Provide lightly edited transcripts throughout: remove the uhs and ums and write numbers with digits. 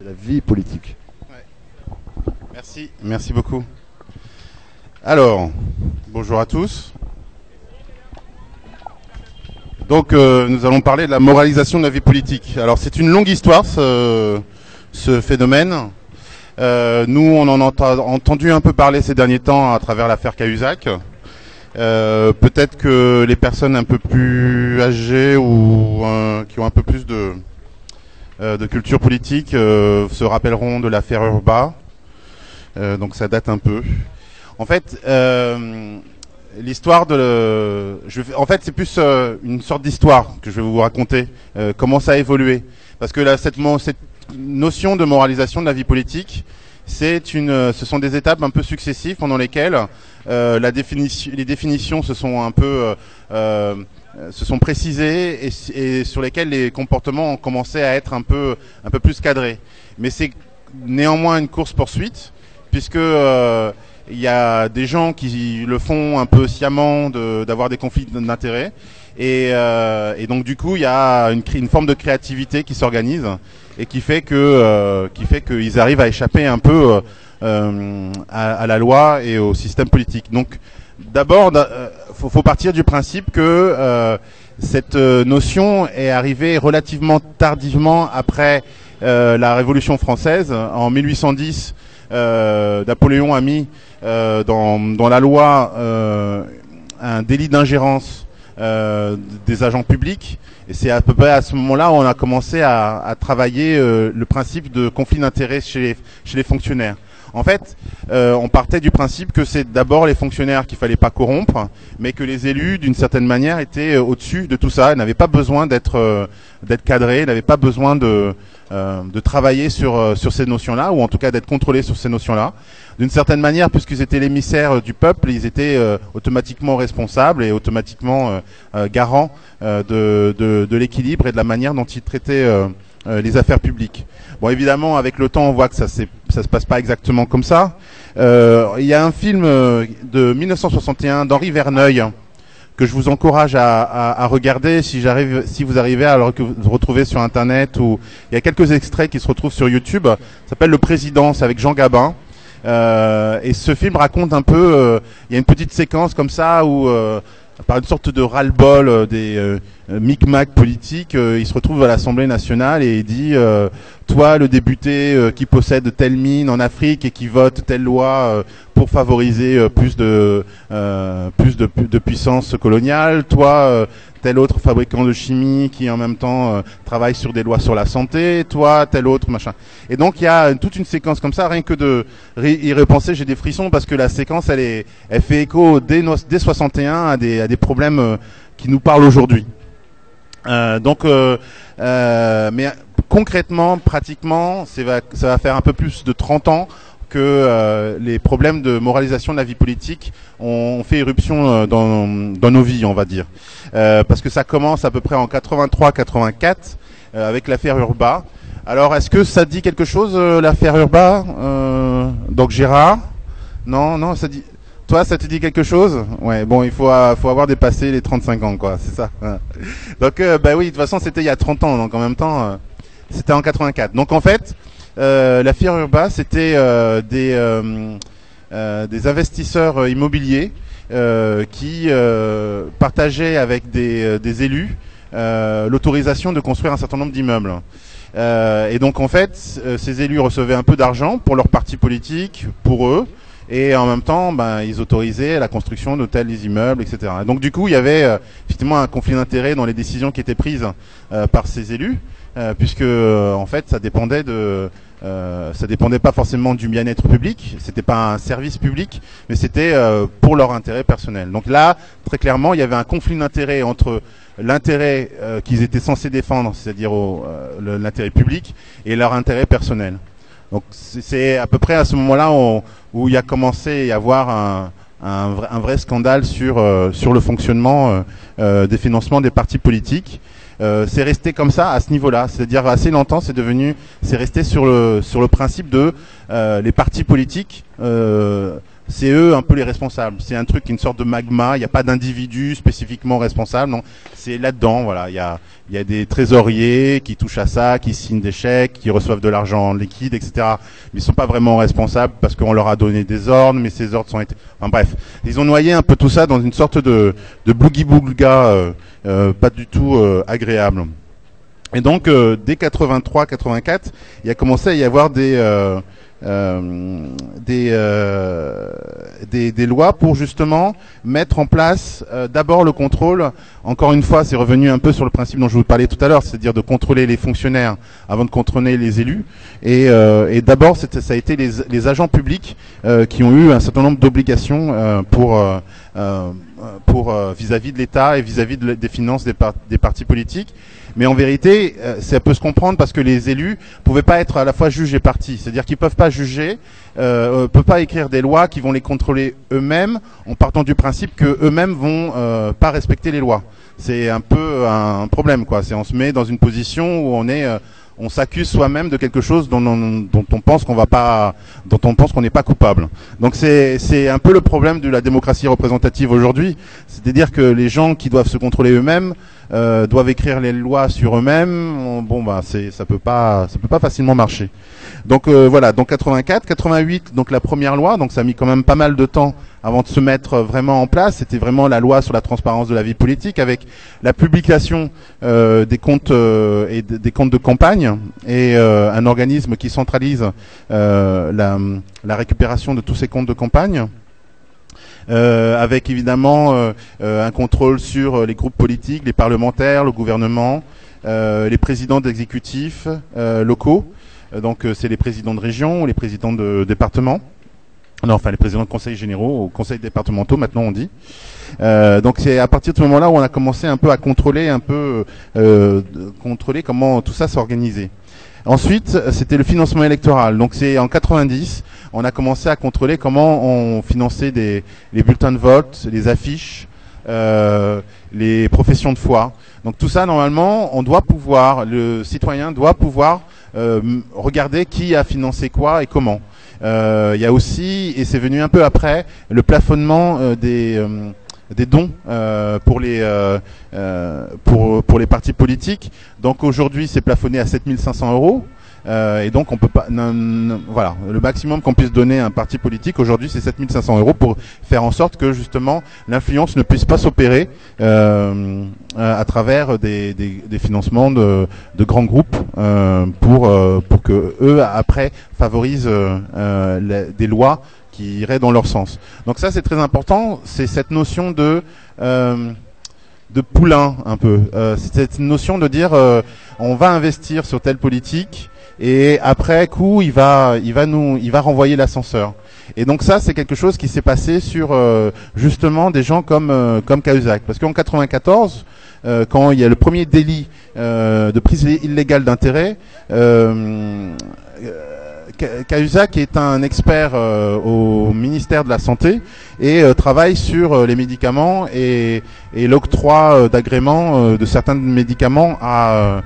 la vie politique. Ouais. Merci beaucoup. Alors, bonjour à tous. Donc, nous allons parler de la moralisation de la vie politique. Alors, c'est une longue histoire, ce phénomène. Nous, on en a entendu un peu parler ces derniers temps à travers l'affaire Cahuzac. Peut-être que les personnes un peu plus âgées ou qui ont un peu plus de culture politique se rappelleront de l'affaire Urba. Donc, ça date un peu. En fait, l'histoire en fait, c'est plus une sorte d'histoire que je vais vous raconter. Comment ça a évolué. Parce que là, cette notion de moralisation de la vie politique, ce sont des étapes un peu successives pendant lesquelles les définitions se sont un peu se sont précisées et sur lesquelles les comportements ont commencé à être un peu plus cadrés. Mais c'est néanmoins une course-poursuite, puisque il y a des gens qui le font un peu sciemment d'avoir des conflits d'intérêts et donc du coup il y a une forme de créativité qui s'organise et qui fait qu'ils arrivent à échapper un peu à la loi et au système politique. Donc d'abord faut partir du principe que cette notion est arrivée relativement tardivement après la Révolution française. En 1810, Napoléon a mis dans la loi un délit d'ingérence des agents publics, et c'est à peu près à ce moment-là où on a commencé à travailler le principe de conflit d'intérêts chez les fonctionnaires. En fait, on partait du principe que c'est d'abord les fonctionnaires qu'il fallait pas corrompre, mais que les élus, d'une certaine manière, étaient au-dessus de tout ça. Ils n'avaient pas besoin d'être cadrés, ils n'avaient pas besoin de travailler sur ces notions-là, ou en tout cas d'être contrôlés sur ces notions-là. D'une certaine manière, puisqu'ils étaient l'émissaire du peuple, ils étaient automatiquement responsables et automatiquement garants de l'équilibre et de la manière dont ils traitaient les affaires publiques. Bon, évidemment, avec le temps, on voit que ça se passe pas exactement comme ça. Il y a un film de 1961 d'Henri Verneuil que je vous encourage à regarder si vous arrivez à le retrouver sur Internet, ou il y a quelques extraits qui se retrouvent sur YouTube. Ça s'appelle Le Président, c'est avec Jean Gabin. Et ce film raconte un peu, il y a une petite séquence comme ça où par une sorte de ras-le-bol des micmacs politiques, il se retrouve à l'Assemblée nationale et il dit toi, le député qui possède telle mine en Afrique et qui vote telle loi pour favoriser plus de puissance coloniale, toi, tel autre fabricant de chimie qui en même temps travaille sur des lois sur la santé, toi, tel autre machin. Et donc il y a toute une séquence comme ça, rien que de y repenser, j'ai des frissons, parce que la séquence elle fait écho dès 61 à des problèmes qui nous parlent aujourd'hui. Mais concrètement, pratiquement, ça va faire un peu plus de 30 ans que les problèmes de moralisation de la vie politique ont fait éruption dans nos vies, on va dire. Parce que ça commence à peu près en 83-84 avec l'affaire Urba. Alors, est-ce que ça dit quelque chose, l'affaire Urba, donc Gérard? Non, ça dit... Toi, ça te dit quelque chose? Ouais, bon, il faut avoir dépassé les 35 ans, quoi, c'est ça. Donc, bah oui, de toute façon, c'était il y a 30 ans, donc en même temps, c'était en 84. Donc, en fait, l'affaire Urba, c'était des investisseurs immobiliers qui partageaient avec des élus l'autorisation de construire un certain nombre d'immeubles. Et donc, en fait, ces élus recevaient un peu d'argent pour leur parti politique, pour eux. Et en même temps, ils autorisaient la construction de tels immeubles, etc. Et donc du coup, il y avait effectivement un conflit d'intérêts dans les décisions qui étaient prises par ces élus, puisque en fait, ça dépendait pas forcément du bien-être public. C'était pas un service public, mais c'était pour leur intérêt personnel. Donc là, très clairement, il y avait un conflit d'intérêts entre l'intérêt qu'ils étaient censés défendre, c'est-à-dire l'intérêt public, et leur intérêt personnel. Donc c'est à peu près à ce moment-là où il y a commencé à y avoir un vrai scandale sur le fonctionnement des financements des partis politiques. C'est resté comme ça à ce niveau-là, c'est-à-dire assez longtemps, c'est resté sur le principe de les partis politiques c'est eux un peu les responsables. C'est un truc, une sorte de magma. Il n'y a pas d'individu spécifiquement responsable. Non, c'est là-dedans. Voilà, il y a des trésoriers qui touchent à ça, qui signent des chèques, qui reçoivent de l'argent liquide, etc. Mais ils sont pas vraiment responsables parce qu'on leur a donné des ordres, mais ces ordres ont été. Enfin bref, ils ont noyé un peu tout ça dans une sorte de boogie-boulga pas du tout agréable. Et donc, dès 83-84, il a commencé à y avoir des lois pour justement mettre en place d'abord le contrôle. Encore une fois, c'est revenu un peu sur le principe dont je vous parlais tout à l'heure, c'est-à-dire de contrôler les fonctionnaires avant de contrôler les élus. Et d'abord, ça a été les agents publics qui ont eu un certain nombre d'obligations pour vis-à-vis de l'État et vis-à-vis des finances des partis politiques. Mais en vérité, ça peut se comprendre parce que les élus pouvaient pas être à la fois juges et partis. C'est-à-dire qu'ils peuvent pas juger, peuvent pas écrire des lois qui vont les contrôler eux-mêmes en partant du principe que eux-mêmes vont pas respecter les lois. C'est un peu un problème, quoi. On se met dans une position où on s'accuse soi-même de quelque chose dont on pense qu'on n'est pas coupable. Donc c'est un peu le problème de la démocratie représentative aujourd'hui, c'est-à-dire que les gens qui doivent se contrôler eux-mêmes doivent écrire les lois sur eux-mêmes. Bon bah ça peut pas facilement marcher. Donc voilà, donc 84, 88, donc la première loi, donc ça a mis quand même pas mal de temps avant de se mettre vraiment en place. C'était vraiment la loi sur la transparence de la vie politique avec la publication des comptes et des comptes de campagne et un organisme qui centralise la récupération de tous ces comptes de campagne. Avec évidemment un contrôle sur les groupes politiques, les parlementaires, le gouvernement, les présidents d'exécutifs locaux. Donc c'est les présidents de région ou les présidents de département. Non, enfin les présidents de conseils généraux, ou conseils départementaux maintenant on dit. Donc c'est à partir de ce moment-là où on a commencé un peu à contrôler comment tout ça s'organisait. Ensuite, c'était le financement électoral. Donc c'est en 90, on a commencé à contrôler comment on finançait les bulletins de vote, les affiches, les professions de foi. Donc tout ça, normalement, le citoyen doit pouvoir regarder qui a financé quoi et comment. Il y a aussi, et c'est venu un peu après, le plafonnement des dons pour les partis politiques. Donc aujourd'hui, c'est plafonné à 7 500 €. Et donc on peut pas, voilà, le maximum qu'on puisse donner à un parti politique aujourd'hui, c'est 7 500 € pour faire en sorte que justement l'influence ne puisse pas s'opérer à travers des financements de grands groupes pour que eux après favorisent des lois qui iraient dans leur sens. Donc ça c'est très important, c'est cette notion de poulain un peu. C'est cette notion de dire on va investir sur telle politique et après coup il va renvoyer l'ascenseur. Et donc ça c'est quelque chose qui s'est passé sur justement des gens comme Cahuzac, parce qu'en 94 quand il y a le premier délit de prise illégale d'intérêt, Cahuzac est un expert au ministère de la Santé et travaille sur les médicaments et l'octroi d'agrément de certains médicaments à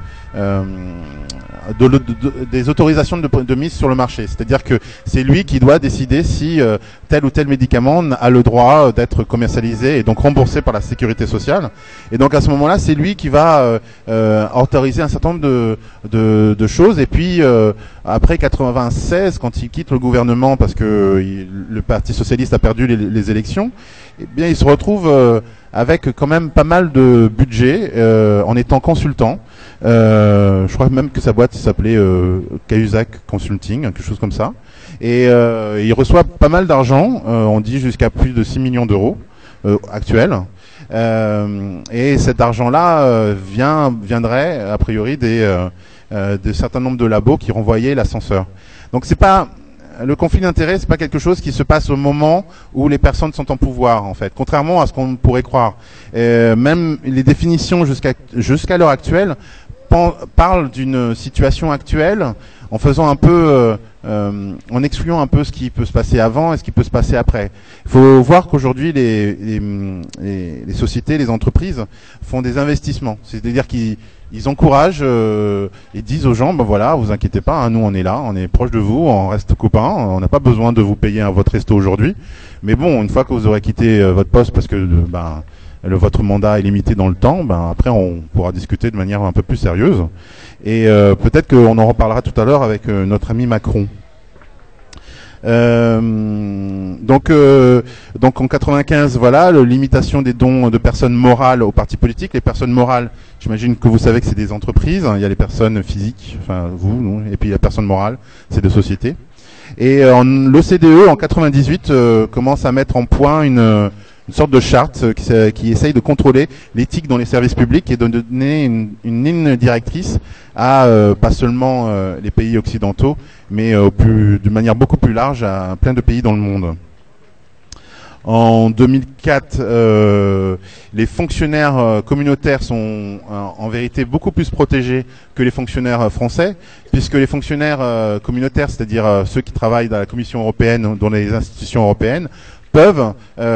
des autorisations de mise sur le marché. C'est-à-dire que c'est lui qui doit décider si tel ou tel médicament a le droit d'être commercialisé et donc remboursé par la sécurité sociale. Et donc à ce moment-là, c'est lui qui va autoriser un certain nombre de choses. Et puis après 96, quand il quitte le gouvernement parce que le Parti socialiste a perdu les élections, eh bien il se retrouve avec quand même pas mal de budget en étant consultant. Je crois même que sa boîte s'appelait Cahuzac Consulting, quelque chose comme ça. Et il reçoit pas mal d'argent, on dit jusqu'à plus de 6 millions d'euros actuels. Et cet argent-là viendrait a priori de certains nombres de labos qui renvoyaient l'ascenseur. Donc c'est pas le conflit d'intérêts, c'est pas quelque chose qui se passe au moment où les personnes sont en pouvoir, en fait. Contrairement à ce qu'on pourrait croire. Même les définitions jusqu'à l'heure actuelle parlent d'une situation actuelle. en faisant un peu, en excluant un peu ce qui peut se passer avant et ce qui peut se passer après. Il faut voir qu'aujourd'hui les sociétés, les entreprises font des investissements, c'est-à-dire qu'ils encouragent et disent aux gens, ben voilà, vous inquiétez pas, hein, nous on est là, on est proche de vous, on reste copains, on n'a pas besoin de vous payer votre resto aujourd'hui, mais bon, une fois que vous aurez quitté votre poste parce que votre mandat est limité dans le temps, après on pourra discuter de manière un peu plus sérieuse. Et peut-être qu'on en reparlera tout à l'heure avec notre ami Macron. Donc en 95, voilà, la limitation des dons de personnes morales aux partis politiques. Les personnes morales, j'imagine que vous savez que c'est des entreprises. Hein, il y a les personnes physiques, enfin vous, non, et puis il y a les personnes morales, c'est des sociétés. Et l'OCDE en 98 commence à mettre en point une sorte de charte qui essaye de contrôler l'éthique dans les services publics et de donner une ligne directrice à pas seulement les pays occidentaux, mais de manière beaucoup plus large à plein de pays dans le monde. En 2004, les fonctionnaires communautaires sont en vérité beaucoup plus protégés que les fonctionnaires français, puisque les fonctionnaires communautaires, c'est-à-dire ceux qui travaillent dans la Commission européenne, dans les institutions européennes, peuvent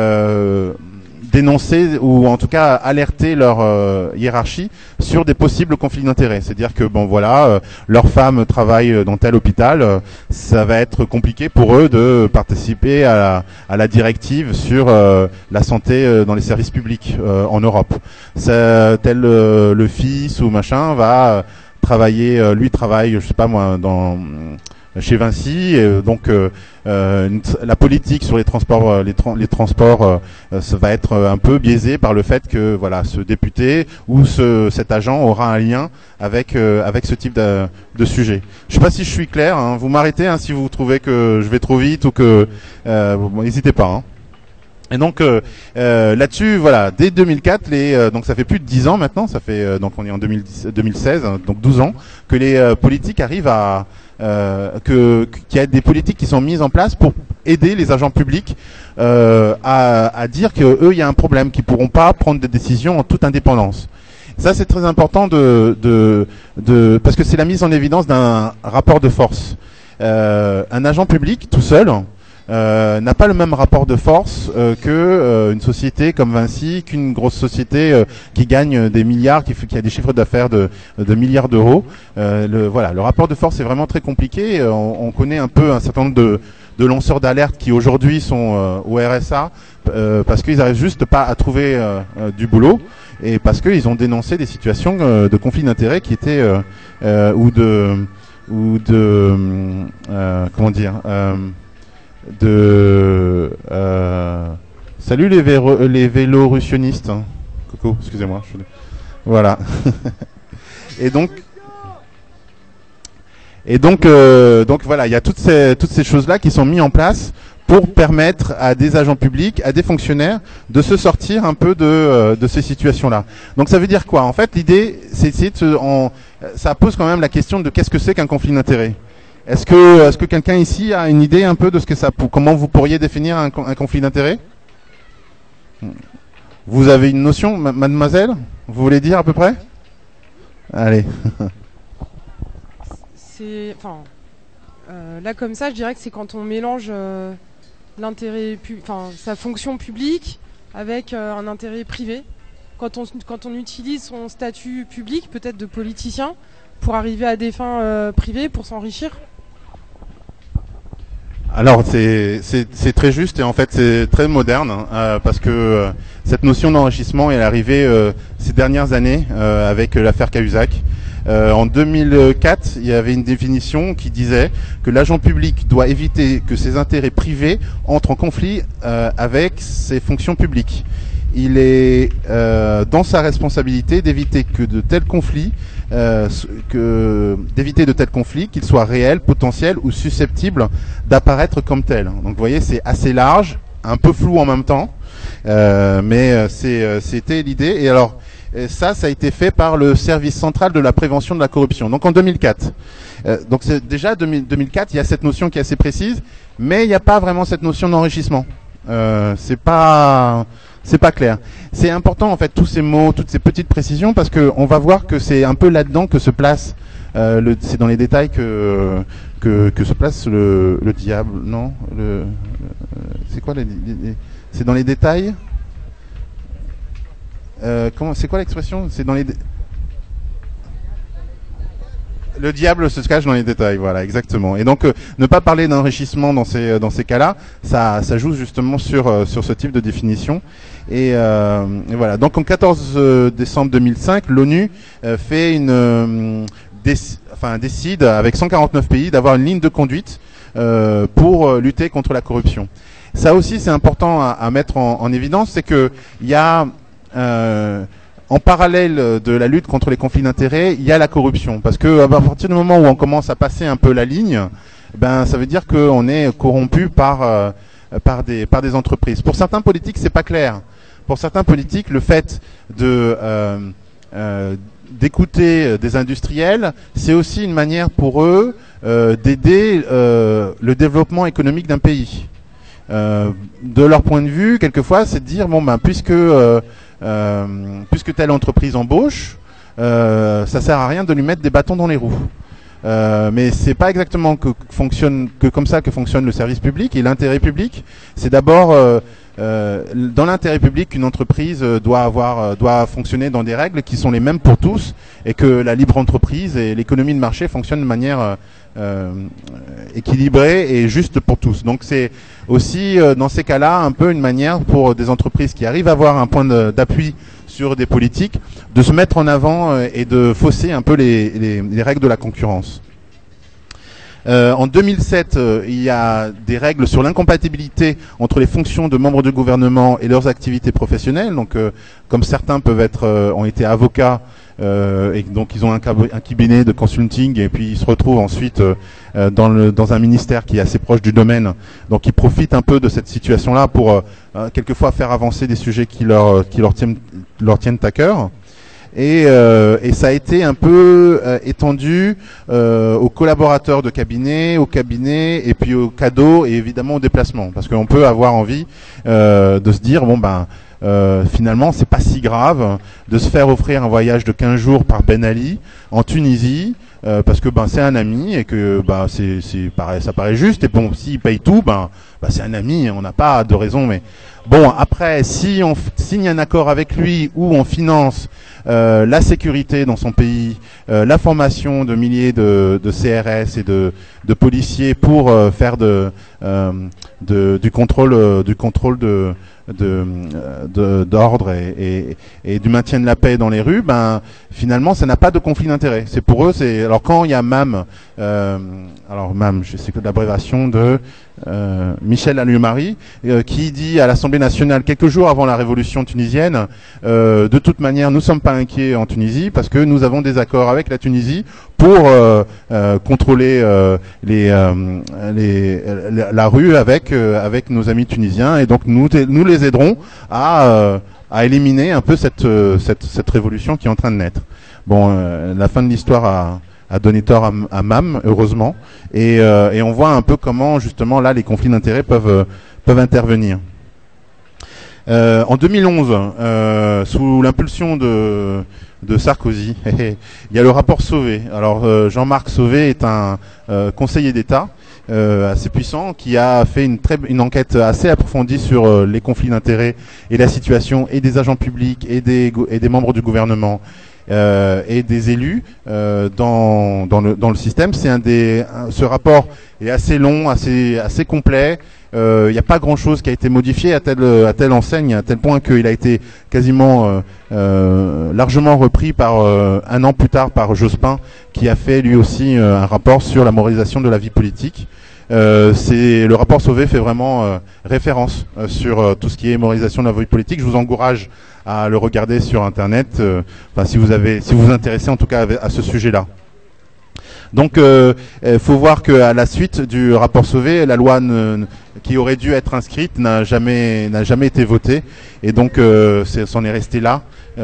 dénoncer ou en tout cas alerter leur hiérarchie sur des possibles conflits d'intérêts. C'est-à-dire que leur femme travaille dans tel hôpital, ça va être compliqué pour eux de participer à la directive sur la santé dans les services publics en Europe. Tel le fils ou machin va travailler, lui travaille, je sais pas moi, chez Vinci, donc la politique sur les transports, ça va être un peu biaisé par le fait que voilà, ce député ou cet agent aura un lien avec ce type de sujet. Je sais pas si je suis clair, hein, vous m'arrêtez hein, si vous trouvez que je vais trop vite ou que n'hésitez pas. Hein. Et donc là-dessus, voilà, dès 2004, donc ça fait plus de 10 ans maintenant, ça fait donc on est en 2016, donc 12 ans, que les politiques arrivent à qu'il y a des politiques qui sont mises en place pour aider les agents publics à dire que eux, il y a un problème, qu'ils pourront pas prendre des décisions en toute indépendance. Ça, c'est très important parce que c'est la mise en évidence d'un rapport de force. Un agent public tout seul n'a pas le même rapport de force qu'une société comme Vinci, qu'une grosse société qui gagne des milliards, qui a des chiffres d'affaires de milliards d'euros. Le rapport de force est vraiment très compliqué. On connaît un peu un certain nombre de lanceurs d'alerte qui aujourd'hui sont au RSA parce qu'ils n'arrivent juste pas à trouver du boulot et parce qu'ils ont dénoncé des situations de conflit d'intérêts qui étaient salut les vélorussionnistes. Coucou, excusez-moi. Voilà. Et donc voilà, il y a toutes ces choses-là qui sont mises en place pour permettre à des agents publics, à des fonctionnaires, de se sortir un peu de ces situations-là. Donc ça veut dire quoi? En fait, l'idée, c'est essayer ça pose quand même la question de qu'est-ce que c'est qu'un conflit d'intérêts. Est-ce que quelqu'un ici a une idée un peu de comment vous pourriez définir un conflit d'intérêts? Vous avez une notion, mademoiselle? Vous voulez dire à peu près? Allez. Là comme ça, je dirais que c'est quand on mélange sa fonction publique avec un intérêt privé. Quand on utilise son statut public, peut-être de politicien, pour arriver à des fins privées, pour s'enrichir. Alors c'est très juste et en fait c'est très moderne parce que cette notion d'enrichissement est arrivée ces dernières années avec l'affaire Cahuzac. En 2004, il y avait une définition qui disait que l'agent public doit éviter que ses intérêts privés entrent en conflit avec ses fonctions publiques. Il est dans sa responsabilité d'éviter de tels conflits, qu'ils soient réels, potentiels ou susceptibles d'apparaître comme tels. Donc vous voyez, c'est assez large, un peu flou en même temps, mais c'était l'idée. Et alors, ça a été fait par le Service central de la prévention de la corruption. Donc en 2004. Donc c'est déjà 2004, il y a cette notion qui est assez précise, mais il n'y a pas vraiment cette notion d'enrichissement. C'est pas clair. C'est important en fait tous ces mots, toutes ces petites précisions parce que on va voir que c'est un peu là-dedans que se place c'est dans les détails que se place le diable, non? C'est quoi c'est dans les détails? C'est quoi l'expression? C'est dans les le diable se cache dans les détails, voilà, exactement. Et donc, ne pas parler d'enrichissement dans ces cas-là, ça joue justement sur ce type de définition. Et voilà. Donc, en 14 décembre 2005, l'ONU fait décide avec 149 pays d'avoir une ligne de conduite pour lutter contre la corruption. Ça aussi, c'est important à mettre en évidence, c'est que il y a en parallèle de la lutte contre les conflits d'intérêts, il y a la corruption. Parce que à partir du moment où on commence à passer un peu la ligne, ben ça veut dire qu'on est corrompu par des entreprises. Pour certains politiques, c'est pas clair. Pour certains politiques, le fait d'écouter des industriels, c'est aussi une manière pour eux d'aider le développement économique d'un pays. De leur point de vue, quelquefois, c'est de dire bon ben puisque telle entreprise embauche, ça sert à rien de lui mettre des bâtons dans les roues. Mais c'est pas exactement comme ça que fonctionne le service public. Et l'intérêt public, c'est d'abord dans l'intérêt public qu'une entreprise doit fonctionner dans des règles qui sont les mêmes pour tous, et que la libre entreprise et l'économie de marché fonctionnent de manière équilibrée et juste pour tous. Donc c'est aussi dans ces cas-là un peu une manière pour des entreprises qui arrivent à avoir un point d'appui sur des politiques de se mettre en avant et de fausser un peu les règles de la concurrence. En 2007, il y a des règles sur l'incompatibilité entre les fonctions de membres du gouvernement et leurs activités professionnelles. Donc, comme certains ont été avocats, et donc ils ont un cabinet de consulting, et puis ils se retrouvent ensuite dans un ministère qui est assez proche du domaine. Donc, ils profitent un peu de cette situation-là pour quelquefois faire avancer des sujets qui leur tiennent à cœur. Et ça a été un peu étendu aux collaborateurs de cabinet, aux cabinets, et puis aux cadeaux, et évidemment aux déplacements. Parce qu'on peut avoir envie de se dire, bon ben, finalement, c'est pas si grave de se faire offrir un voyage de 15 jours par Ben Ali en Tunisie, parce que ben c'est un ami et que ben ça paraît juste. Et bon, s'il paye tout, ben c'est un ami, on n'a pas de raison. Mais bon, après, si on signe un accord avec lui où on finance la sécurité dans son pays, la formation de milliers de CRS et de policiers pour faire du contrôle d'ordre et du maintien de la paix dans les rues, ben finalement ça n'a pas de conflit d'intérêt. C'est pour eux, alors quand il y a MAM, c'est que l'abréviation de Michel Alliot-Marie, qui dit à l'Assemblée nationale quelques jours avant la révolution tunisienne, de toute manière nous sommes pas inquiets en Tunisie parce que nous avons des accords avec la Tunisie pour contrôler la rue avec nos amis tunisiens, et donc nous les aiderons à éliminer un peu cette révolution qui est en train de naître. Bon, la fin de l'histoire a donné tort à MAM, heureusement, et on voit un peu comment justement là les conflits d'intérêts peuvent intervenir. En 2011, sous l'impulsion de Sarkozy, il y a le rapport Sauvé. Alors Jean-Marc Sauvé est un conseiller d'État assez puissant qui a fait une enquête assez approfondie sur les conflits d'intérêts et la situation et des agents publics et des membres du gouvernement et des élus dans le système. Ce rapport est assez long, assez complet. Il n'y a pas grand-chose qui a été modifié à telle enseigne, à tel point qu'il a été quasiment largement repris un an plus tard par Jospin, qui a fait lui aussi un rapport sur la moralisation de la vie politique. Le rapport Sauvé fait vraiment référence sur tout ce qui est moralisation de la vie politique. Je vous encourage à le regarder sur Internet, si vous vous intéressez en tout cas à ce sujet-là. Donc, faut voir qu'à la suite du rapport Sauvé, la loi qui aurait dû être inscrite n'a jamais été votée, et donc c'en est resté là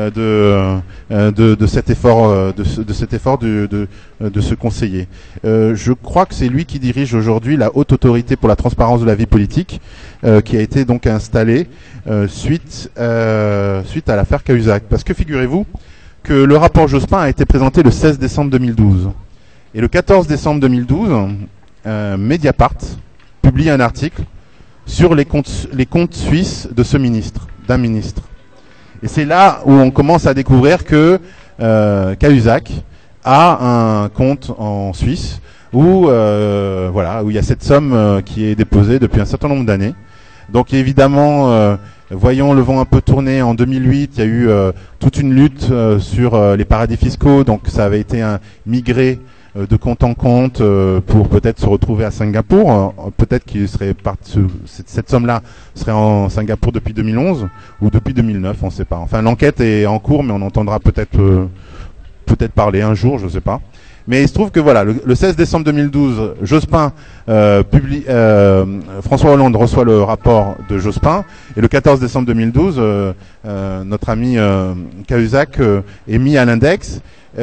de cet effort de ce conseiller. Je crois que c'est lui qui dirige aujourd'hui la haute autorité pour la transparence de la vie politique, qui a été donc installée suite à l'affaire Cahuzac. Parce que figurez-vous que le rapport Jospin a été présenté le 16 décembre 2012. Et le 14 décembre 2012, Mediapart publie un article sur les comptes suisses de ce ministre, d'un ministre. Et c'est là où on commence à découvrir que Cahuzac a un compte en Suisse où voilà, où il y a cette somme qui est déposée depuis un certain nombre d'années. Donc évidemment, voyons le vent un peu tourner. En 2008, il y a eu toute une lutte sur les paradis fiscaux. Donc ça avait été migré de compte en compte pour peut-être se retrouver à Singapour. Peut-être qu'il serait cette somme-là serait en Singapour depuis 2011 ou depuis 2009, on ne sait pas. Enfin, l'enquête est en cours, mais on entendra peut-être parler un jour, je ne sais pas. Mais il se trouve que voilà, le 16 décembre 2012, Jospin François Hollande reçoit le rapport de Jospin, et le 14 décembre 2012, notre ami Cahuzac est mis à l'index,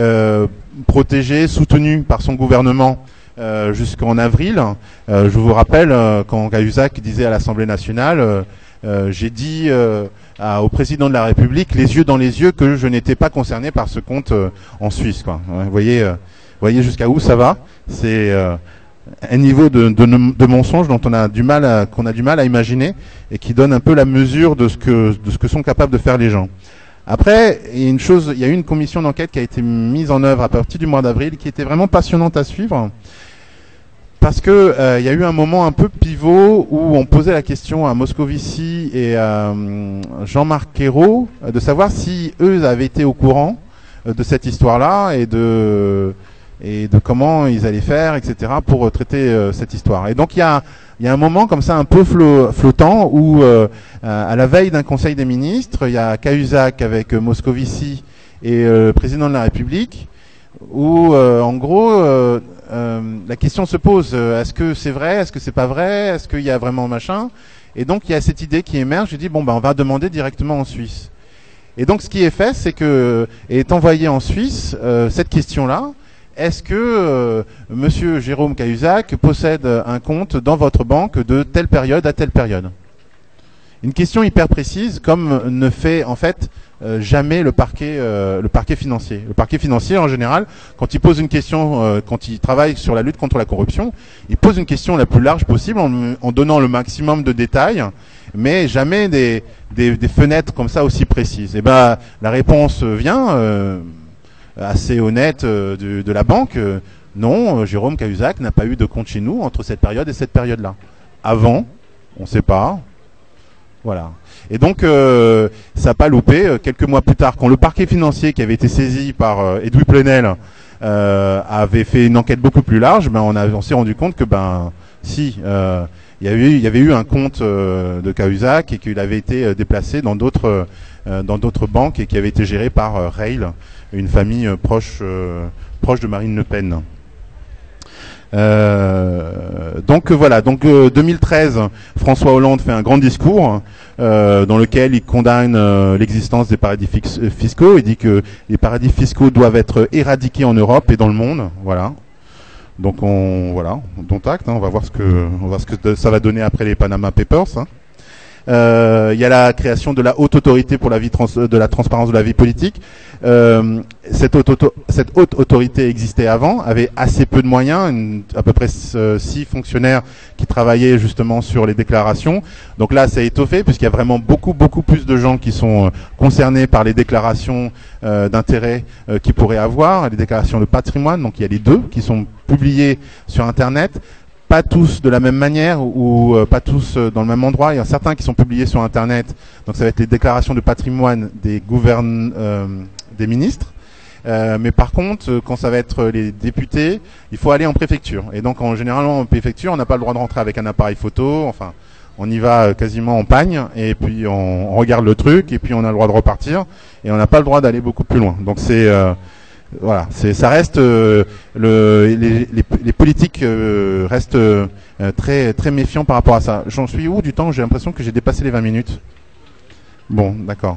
protégé, soutenu par son gouvernement jusqu'en avril. Je vous rappelle, quand Cahuzac disait à l'Assemblée nationale, j'ai dit au président de la République, les yeux dans les yeux, que je n'étais pas concerné par ce compte en Suisse, quoi. Vous voyez jusqu'à où ça va. C'est un niveau de mensonge dont qu'on a du mal à imaginer, et qui donne un peu la mesure de ce que sont capables de faire les gens. Après, il y a eu une commission d'enquête qui a été mise en œuvre à partir du mois d'avril, qui était vraiment passionnante à suivre, parce que il y a eu un moment un peu pivot où on posait la question à Moscovici et à Jean-Marc Ayrault de savoir si eux avaient été au courant de cette histoire-là et de comment ils allaient faire, etc., pour traiter cette histoire. Et donc il y a un moment comme ça un peu flottant où à la veille d'un conseil des ministres, il y a Cahuzac avec Moscovici et le président de la République, où en gros la question se pose, est-ce que c'est vrai, est-ce que c'est pas vrai, est-ce qu'il y a vraiment machin? Et donc il y a cette idée qui émerge, je dis bon ben on va demander directement en Suisse. Et donc ce qui est fait, c'est que est envoyé en Suisse cette question-là: est-ce que monsieur Jérôme Cahuzac possède un compte dans votre banque de telle période à telle période? Une question hyper précise, comme ne fait en fait jamais le parquet financier. Le parquet financier, en général, quand il pose une question, quand il travaille sur la lutte contre la corruption, il pose une question la plus large possible en donnant le maximum de détails, mais jamais des fenêtres comme ça aussi précises. Et ben la réponse vient assez honnête de la banque. Non, Jérôme Cahuzac n'a pas eu de compte chez nous entre cette période et cette période-là. Avant, on ne sait pas. Voilà. Et donc, ça n'a pas loupé. Quelques mois plus tard, quand le parquet financier qui avait été saisi par Edoui Plenel avait fait une enquête beaucoup plus large, ben on s'est rendu compte que il y avait eu un compte de Cahuzac et qu'il avait été déplacé dans d'autres banques et qui avait été géré par Reil, une famille proche de Marine Le Pen. Donc voilà, 2013, François Hollande fait un grand discours dans lequel il condamne l'existence des paradis fiscaux. Il dit que les paradis fiscaux doivent être éradiqués en Europe et dans le monde. Voilà. Donc dont acte. On va voir ce que ça va donner après les Panama Papers. Hein. Il y a la création de la haute autorité pour de la transparence de la vie politique. Cette haute autorité existait avant, avait assez peu de moyens, à peu près 6 fonctionnaires qui travaillaient justement sur les déclarations. Donc là, c'est étoffé puisqu'il y a vraiment beaucoup plus de gens qui sont concernés par les déclarations d'intérêt qu'ils pourraient avoir, les déclarations de patrimoine. Donc il y a les deux qui sont publiées sur Internet. Pas tous de la même manière ou pas tous dans le même endroit. Il y a certains qui sont publiés sur Internet. Donc ça va être les déclarations de patrimoine des ministres. Mais par contre, quand ça va être les députés, il faut aller en préfecture. Et donc généralement en préfecture, on n'a pas le droit de rentrer avec un appareil photo. Enfin, on y va quasiment en pagne. Et puis on regarde le truc. Et puis on a le droit de repartir. Et on n'a pas le droit d'aller beaucoup plus loin. Donc voilà, ça reste les politiques restent très très méfiants par rapport à ça. J'en suis où du temps? J'ai l'impression que j'ai dépassé les 20 minutes. Bon, d'accord.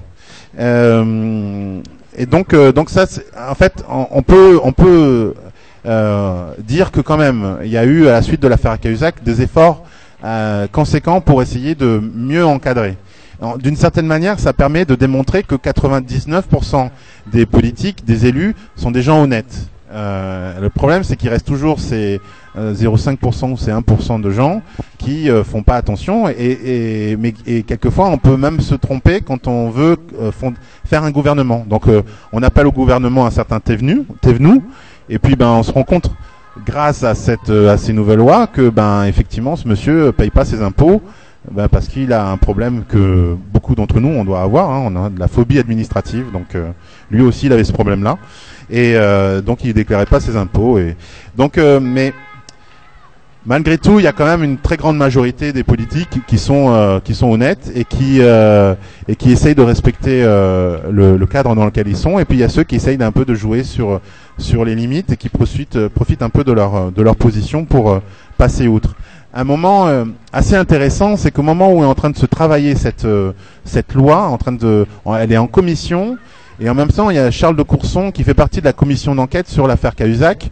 Et donc ça, en fait, on peut dire que quand même, il y a eu à la suite de l'affaire Cahuzac des efforts conséquents pour essayer de mieux encadrer. D'une certaine manière, ça permet de démontrer que 99% des politiques, des élus, sont des gens honnêtes. Le problème, c'est qu'il reste toujours ces 0,5% ou ces 1% de gens qui font pas attention et quelquefois on peut même se tromper quand on veut faire un gouvernement. Donc on appelle au gouvernement un certain Thévenoud et puis on se rend compte grâce à ces nouvelles lois que effectivement ce monsieur paye pas ses impôts parce qu'il a un problème que beaucoup d'entre nous on doit avoir, hein, on a de la phobie administrative, donc lui aussi il avait ce problème-là et donc il déclarait pas ses impôts et donc mais malgré tout, il y a quand même une très grande majorité des politiques qui sont honnêtes et qui essayent de respecter le cadre dans lequel ils sont. Et puis il y a ceux qui essayent d'un peu de jouer sur les limites et qui profitent un peu de leur position pour passer outre. Un moment assez intéressant, c'est qu'au moment où on est en train de se travailler cette loi, elle est en commission. Et en même temps, il y a Charles de Courson qui fait partie de la commission d'enquête sur l'affaire Cahuzac,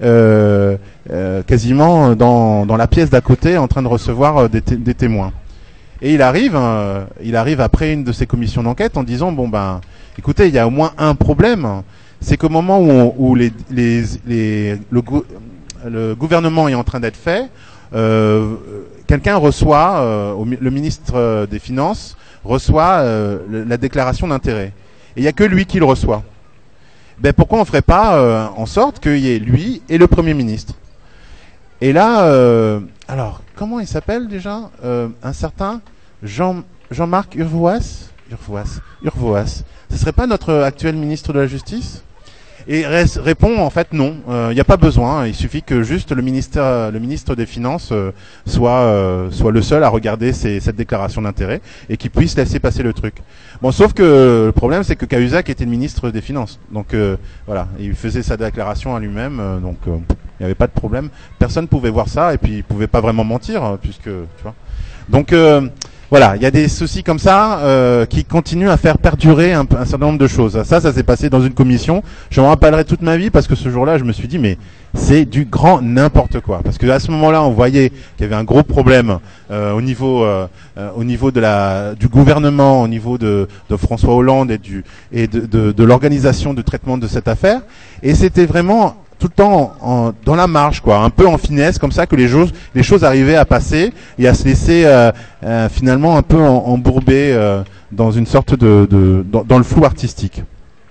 quasiment dans la pièce d'à côté, en train de recevoir des témoins. Et il arrive après une de ces commissions d'enquête en disant écoutez, il y a au moins un problème, c'est qu'au moment où le gouvernement est en train d'être fait, quelqu'un reçoit, le ministre des Finances reçoit la déclaration d'intérêt. Et il n'y a que lui qui le reçoit. Pourquoi on ne ferait pas en sorte qu'il y ait lui et le Premier ministre? Et là, alors, comment il s'appelle déjà un certain Jean-Marc Urvoas. Ce serait pas notre actuel ministre de la Justice? Et répond en fait non, il n'y a pas besoin, il suffit que juste le ministre des Finances soit le seul à regarder cette déclaration d'intérêt et qu'il puisse laisser passer le truc. Bon, sauf que le problème c'est que Cahuzac était le ministre des Finances, donc voilà, il faisait sa déclaration à lui-même, donc il n'y avait pas de problème, personne pouvait voir ça et puis il pouvait pas vraiment mentir puisque tu vois. Donc voilà, il y a des soucis comme ça qui continuent à faire perdurer un certain nombre de choses. Ça s'est passé dans une commission. Je m'en rappellerai toute ma vie parce que ce jour-là, je me suis dit mais c'est du grand n'importe quoi. Parce que à ce moment-là, on voyait qu'il y avait un gros problème au niveau du gouvernement, au niveau de François Hollande et de l'organisation de traitement de cette affaire. Et c'était vraiment tout le temps dans la marge, quoi, un peu en finesse, comme ça que les choses arrivaient à passer et à se laisser finalement un peu embourber dans une sorte dans le flou artistique.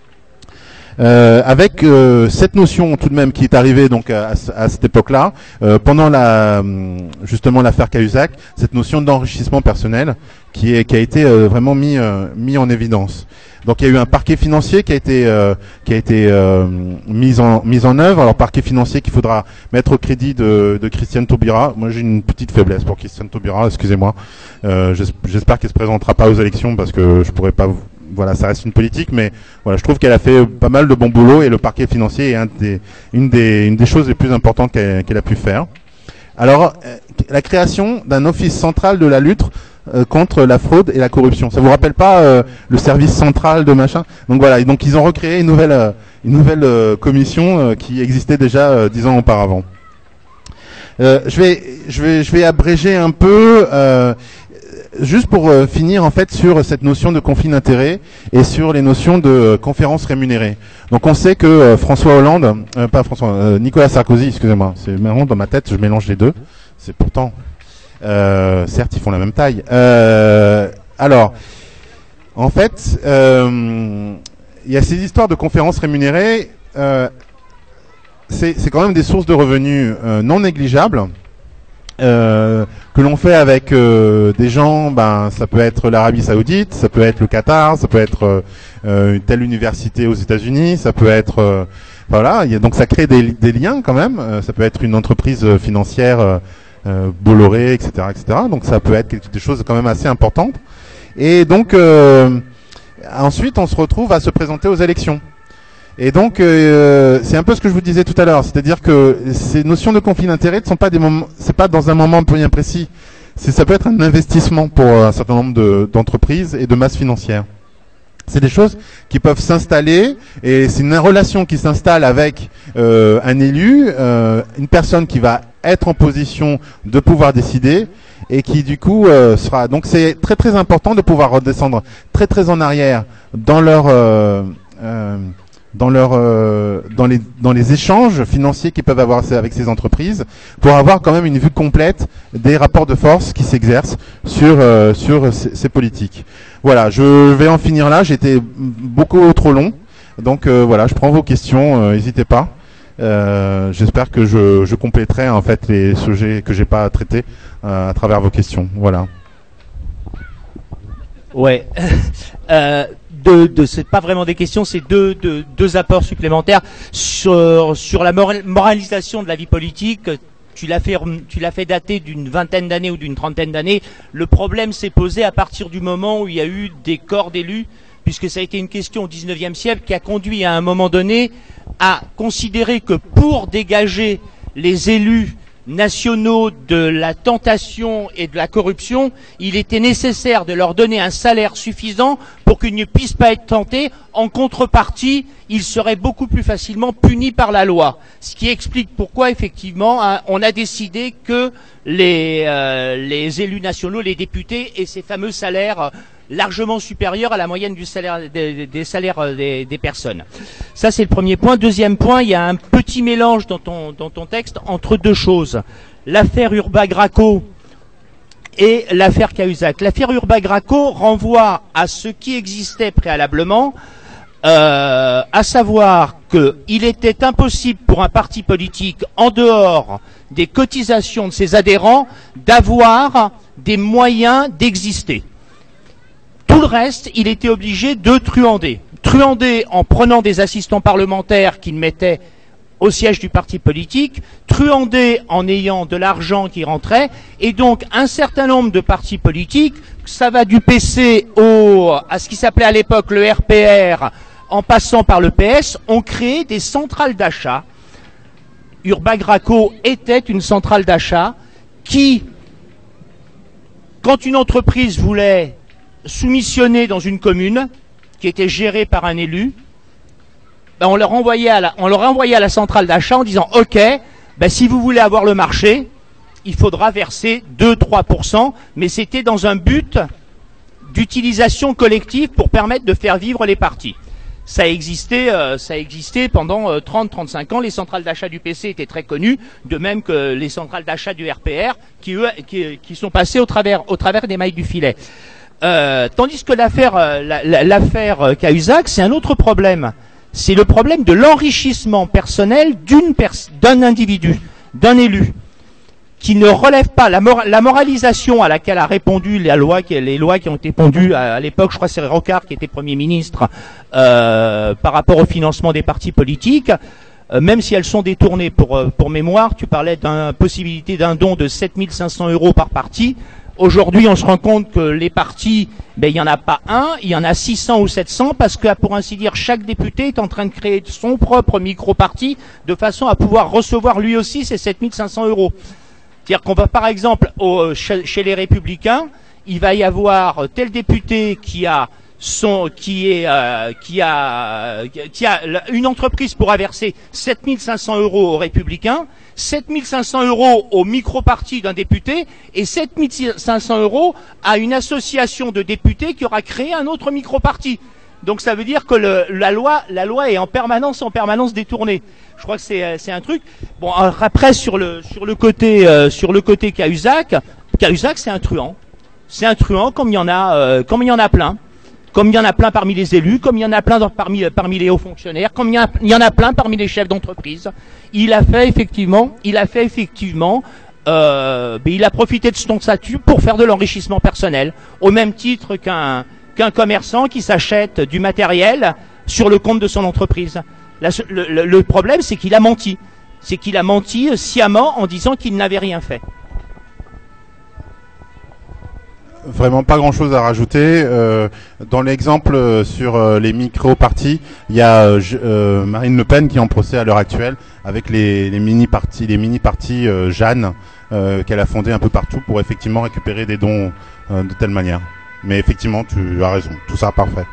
Avec cette notion tout de même qui est arrivée donc à cette époque-là, pendant justement l'affaire Cahuzac, cette notion d'enrichissement personnel qui a été vraiment mis en évidence. Donc il y a eu un parquet financier qui a été mis en œuvre. Alors parquet financier qu'il faudra mettre au crédit de Christiane Taubira. Moi j'ai une petite faiblesse pour Christiane Taubira, excusez-moi. J'espère qu'elle se présentera pas aux élections parce que je pourrais pas. Voilà, ça reste une politique, mais voilà, je trouve qu'elle a fait pas mal de bon boulot et le parquet financier est une des choses les plus importantes qu'elle a pu faire. Alors la création d'un office central de la lutte contre la fraude et la corruption. Ça vous rappelle pas le service central de machin? Donc voilà, et donc ils ont recréé une nouvelle commission qui existait déjà 10 ans auparavant. Je vais abréger un peu juste pour finir en fait sur cette notion de conflit d'intérêts et sur les notions de conférences rémunérées. Donc on sait que Nicolas Sarkozy, excusez-moi, c'est marrant dans ma tête, je mélange les deux. C'est pourtant certes, ils font la même taille. Alors, en fait, il y a ces histoires de conférences rémunérées. C'est quand même des sources de revenus non négligeables que l'on fait avec des gens. Ça peut être l'Arabie Saoudite, ça peut être le Qatar, ça peut être une telle université aux États-Unis, ça peut être voilà. Donc ça crée des liens quand même. Ça peut être une entreprise financière. Bolloré, etc., etc. Donc ça peut être des choses quand même assez importantes. Et donc ensuite on se retrouve à se présenter aux élections. Et donc c'est un peu ce que je vous disais tout à l'heure, c'est-à-dire que ces notions de conflit d'intérêts ne sont pas c'est pas dans un moment bien précis. Ça peut être un investissement pour un certain nombre d'entreprises et de masses financières. C'est des choses qui peuvent s'installer et c'est une relation qui s'installe avec un élu, une personne qui va être en position de pouvoir décider et qui du coup sera. Donc c'est très très important de pouvoir redescendre très très en arrière dans leur dans les échanges financiers qu'ils peuvent avoir avec ces entreprises, pour avoir quand même une vue complète des rapports de force qui s'exercent sur ces politiques. Voilà, je vais en finir là. J'étais beaucoup trop long, donc voilà, je prends vos questions. N'hésitez pas. J'espère que je compléterai en fait les sujets que j'ai pas traités à travers vos questions. Voilà. Ouais. C'est pas vraiment des questions, c'est deux apports supplémentaires sur la moralisation de la vie politique. Tu l'as fait dater d'une vingtaine d'années ou d'une trentaine d'années. Le problème s'est posé à partir du moment où il y a eu des corps d'élus, puisque ça a été une question au XIXe siècle qui a conduit à un moment donné à considérer que pour dégager les élus nationaux de la tentation et de la corruption, il était nécessaire de leur donner un salaire suffisant pour qu'ils ne puissent pas être tentés. En contrepartie, ils seraient beaucoup plus facilement punis par la loi. Ce qui explique pourquoi, effectivement, on a décidé que les élus nationaux, les députés, aient ces fameux salaires largement supérieurs à la moyenne du salaire, des salaires des personnes. Ça, c'est le premier point. Deuxième point, il y a un petit mélange dans ton texte entre deux choses. L'affaire Urbain-Graco et l'affaire Cahuzac. L'affaire Urbain-Graco renvoie à ce qui existait préalablement, à savoir qu'il était impossible pour un parti politique, en dehors des cotisations de ses adhérents, d'avoir des moyens d'exister. Tout le reste, il était obligé de truander. Truander en prenant des assistants parlementaires qu'il mettait au siège du parti politique, truander en ayant de l'argent qui rentrait, et donc un certain nombre de partis politiques, ça va du PC à ce qui s'appelait à l'époque le RPR, en passant par le PS, ont créé des centrales d'achat. Urbain-Graco était une centrale d'achat qui, quand une entreprise voulait soumissionner dans une commune qui était gérée par un élu, ben on leur envoyait à la centrale d'achat en disant ok, ben si vous voulez avoir le marché, il faudra verser 2-3%, mais c'était dans un but d'utilisation collective pour permettre de faire vivre les partis. Ça a existé pendant 30-35 ans. Les centrales d'achat du PC étaient très connues, de même que les centrales d'achat du RPR qui sont passées au travers des mailles du filet. Tandis que l'affaire Cahuzac, c'est un autre problème. C'est le problème de l'enrichissement personnel d'un individu, d'un élu, qui ne relève pas la moralisation à laquelle a répondu les lois qui ont été pondues à l'époque. Je crois que c'est Rocard qui était Premier ministre par rapport au financement des partis politiques. Même si elles sont détournées, pour mémoire, tu parlais d'une possibilité d'un don de 7 500 € par parti. Aujourd'hui, on se rend compte que les partis, il n'y en a pas un, il y en a 600 ou 700, parce que, pour ainsi dire, chaque député est en train de créer son propre micro-parti, de façon à pouvoir recevoir lui aussi ces 7 500 €. C'est-à-dire qu'on va, par exemple, chez les Républicains, il va y avoir tel député qui a une entreprise pourra verser 7 500 € aux Républicains, 7 500 € au micro-parti d'un député et 7 500 € à une association de députés qui aura créé un autre micro-parti. Donc ça veut dire que la loi est en permanence détournée. Je crois que c'est un truc. Bon, après sur le côté Cahuzac, c'est un truand. C'est un truand comme il y en a plein. Comme il y en a plein parmi les élus, comme il y en a plein parmi les hauts fonctionnaires, comme il y en a plein parmi les chefs d'entreprise. Il a profité de son statut pour faire de l'enrichissement personnel, au même titre qu'un commerçant qui s'achète du matériel sur le compte de son entreprise. Le problème, c'est qu'il a menti. C'est qu'il a menti sciemment en disant qu'il n'avait rien fait. Vraiment pas grand-chose à rajouter. Dans l'exemple sur les micro-partis, il y a Marine Le Pen qui est en procès à l'heure actuelle avec les mini-partis Jeanne qu'elle a fondé un peu partout pour effectivement récupérer des dons de telle manière. Mais effectivement, tu as raison, tout ça parfait.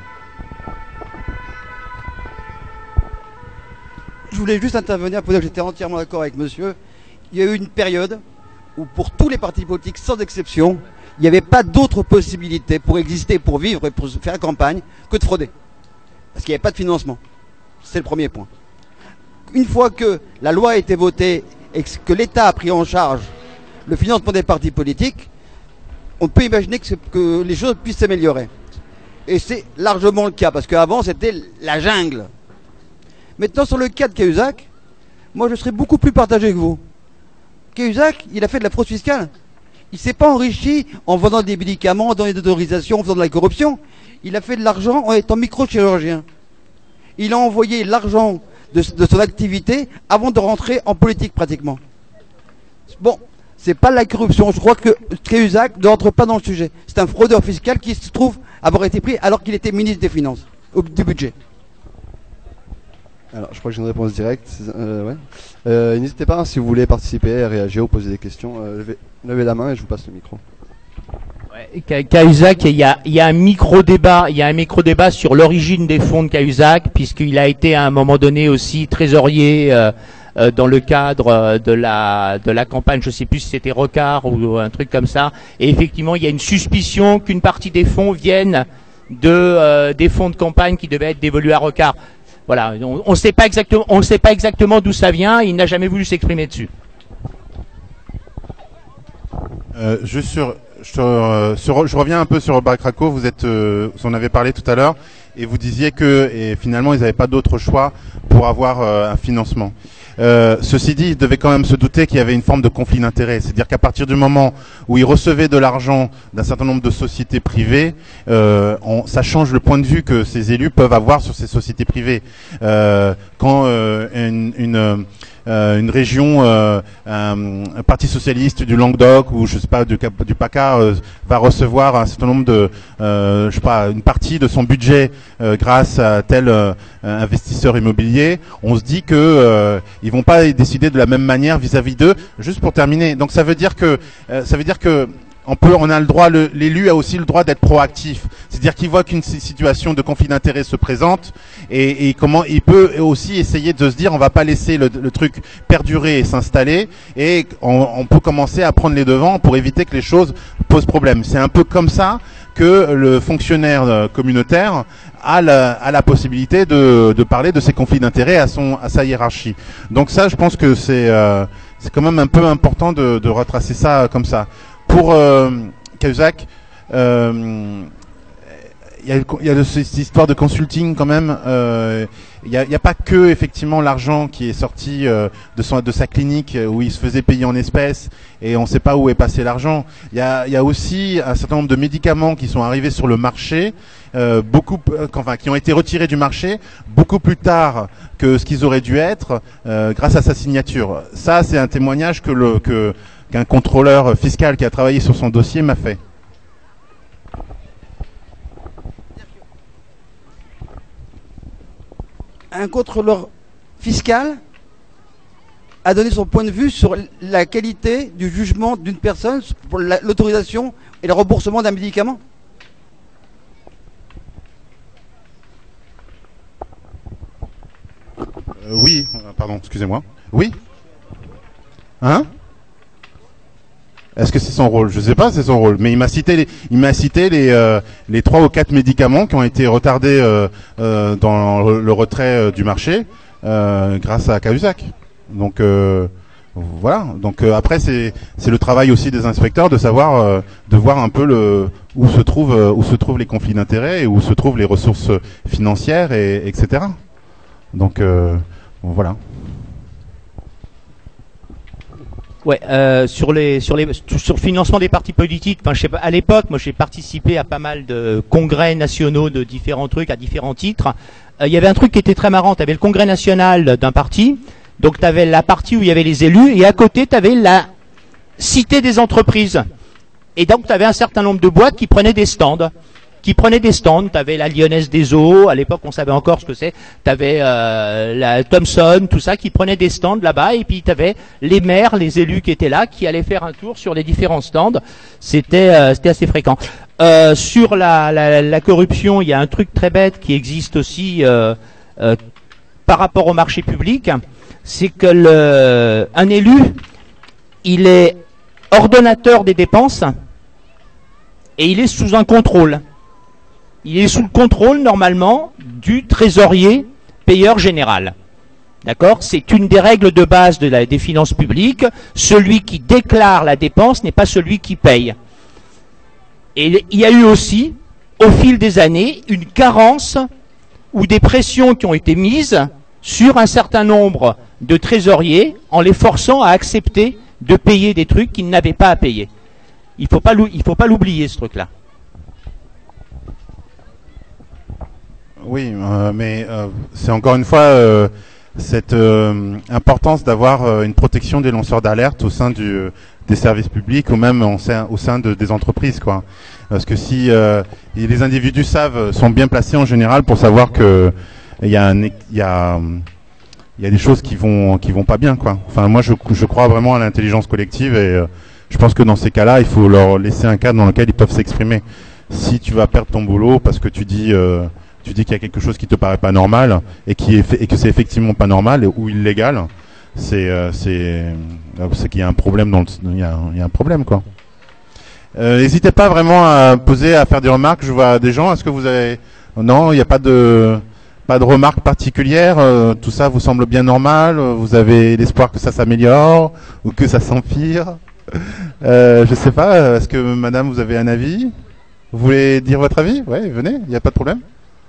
Je voulais juste intervenir pour dire que j'étais entièrement d'accord avec monsieur. Il y a eu une période où pour tous les partis politiques, sans exception, il n'y avait pas d'autre possibilité pour exister, pour vivre et pour faire campagne que de frauder. Parce qu'il n'y avait pas de financement. C'est le premier point. Une fois que la loi a été votée et que l'État a pris en charge le financement des partis politiques, on peut imaginer que les choses puissent s'améliorer. Et c'est largement le cas, parce qu'avant c'était la jungle. Maintenant, sur le cas de Cahuzac, moi je serais beaucoup plus partagé que vous. Cahuzac, il a fait de la fraude fiscale. Il ne s'est pas enrichi en vendant des médicaments, en donnant des autorisations, en faisant de la corruption. Il a fait de l'argent en étant microchirurgien. Il a envoyé l'argent de son activité avant de rentrer en politique pratiquement. Bon, c'est pas la corruption. Je crois que Cahuzac ne rentre pas dans le sujet. C'est un fraudeur fiscal qui se trouve avoir été pris alors qu'il était ministre des Finances, du budget. Alors, je crois que j'ai une réponse directe. Ouais. N'hésitez pas, hein, si vous voulez participer, réagir ou poser des questions, levez la main et je vous passe le micro. Cahuzac, il y a un micro-débat sur l'origine des fonds de Cahuzac, puisqu'il a été à un moment donné aussi trésorier dans le cadre de la campagne, je sais plus si c'était Rocard ou un truc comme ça. Et effectivement, il y a une suspicion qu'une partie des fonds viennent des fonds de campagne qui devaient être dévolus à Rocard. Voilà, on ne sait pas exactement d'où ça vient. Il n'a jamais voulu s'exprimer dessus. Je reviens un peu sur Bacraco. Vous en avez parlé tout à l'heure et vous disiez que finalement ils n'avaient pas d'autre choix pour avoir un financement. Ceci dit, ils devaient quand même se douter qu'il y avait une forme de conflit d'intérêts. C'est-à-dire qu'à partir du moment où ils recevaient de l'argent d'un certain nombre de sociétés privées, ça change le point de vue que ces élus peuvent avoir sur ces sociétés privées. Quand une région, un parti socialiste du Languedoc ou je sais pas du PACA va recevoir un certain nombre de, je sais pas, une partie de son budget grâce à tel investisseur immobilier, on se dit que ils vont pas décider de la même manière vis-à-vis d'eux. Juste pour terminer, donc ça veut dire que on a le droit, l'élu a aussi le droit d'être proactif. C'est-à-dire qu'il voit qu'une situation de conflit d'intérêt se présente et comment il peut aussi essayer de se dire on va pas laisser le truc perdurer et s'installer et on peut commencer à prendre les devants pour éviter que les choses posent problème. C'est un peu comme ça que le fonctionnaire communautaire a la possibilité de parler de ses conflits d'intérêt à sa hiérarchie. Donc ça, je pense que c'est quand même un peu important de retracer ça comme ça. Pour Cahuzac, il y a cette histoire de consulting quand même. Il y a pas que effectivement l'argent qui est sorti de sa clinique où il se faisait payer en espèces et on ne sait pas où est passé l'argent. Il y a aussi un certain nombre de médicaments qui sont arrivés sur le marché, qui ont été retirés du marché beaucoup plus tard que ce qu'ils auraient dû être grâce à sa signature. Ça, c'est un témoignage qu'un contrôleur fiscal qui a travaillé sur son dossier m'a fait. Un contrôleur fiscal a donné son point de vue sur la qualité du jugement d'une personne pour l'autorisation et le remboursement d'un médicament. Oui, pardon, excusez-moi. Oui. Hein? Est-ce que c'est son rôle? Je sais pas, c'est son rôle. Mais il m'a cité les 3 ou 4 médicaments qui ont été retardés dans le retrait du marché grâce à Cahuzac. Donc voilà. Donc après c'est le travail aussi des inspecteurs de savoir de voir un peu où se trouvent les conflits d'intérêts et où se trouvent les ressources financières etc. Donc voilà. Ouais, sur le financement des partis politiques, enfin, je sais pas, à l'époque, moi j'ai participé à pas mal de congrès nationaux de différents trucs, à différents titres. Il y avait un truc qui était très marrant, tu avais le congrès national d'un parti, donc tu avais la partie où il y avait les élus, et à côté tu avais la cité des entreprises. Et donc tu avais un certain nombre de boîtes qui prenaient des stands. Tu avais la Lyonnaise des Eaux, à l'époque on savait encore ce que c'est, tu avais la Thomson, tout ça, qui prenaient des stands là-bas, et puis tu avais les maires, les élus qui étaient là, qui allaient faire un tour sur les différents stands. C'était assez fréquent. Sur la corruption, il y a un truc très bête qui existe aussi par rapport au marché public, c'est que un élu, il est ordonnateur des dépenses et il est sous un contrôle. Il est sous le contrôle, normalement, du trésorier payeur général. D'accord? C'est une des règles de base des finances publiques. Celui qui déclare la dépense n'est pas celui qui paye. Et il y a eu aussi, au fil des années, une carence ou des pressions qui ont été mises sur un certain nombre de trésoriers en les forçant à accepter de payer des trucs qu'ils n'avaient pas à payer. Il faut pas l'oublier, ce truc-là. Oui, mais c'est encore une fois cette importance d'avoir une protection des lanceurs d'alerte au sein des services publics ou même au sein des entreprises, quoi. Parce que si les individus sont bien placés en général pour savoir que il y a des choses qui vont pas bien, quoi. Enfin, moi, je crois vraiment à l'intelligence collective et je pense que dans ces cas-là, il faut leur laisser un cadre dans lequel ils peuvent s'exprimer. Si tu vas perdre ton boulot parce que tu dis qu'il y a quelque chose qui te paraît pas normal et que c'est effectivement pas normal ou illégal, c'est qu'il y a un problème il y a un problème, quoi. N'hésitez pas vraiment à faire des remarques. Je vois des gens. Est-ce que vous avez... Non, il n'y a pas de remarques particulières. Tout ça vous semble bien normal. Vous avez l'espoir que ça s'améliore ou que ça s'empire. Je sais pas. Est-ce que madame, vous avez un avis? Vous voulez dire votre avis? Ouais, venez. Il n'y a pas de problème.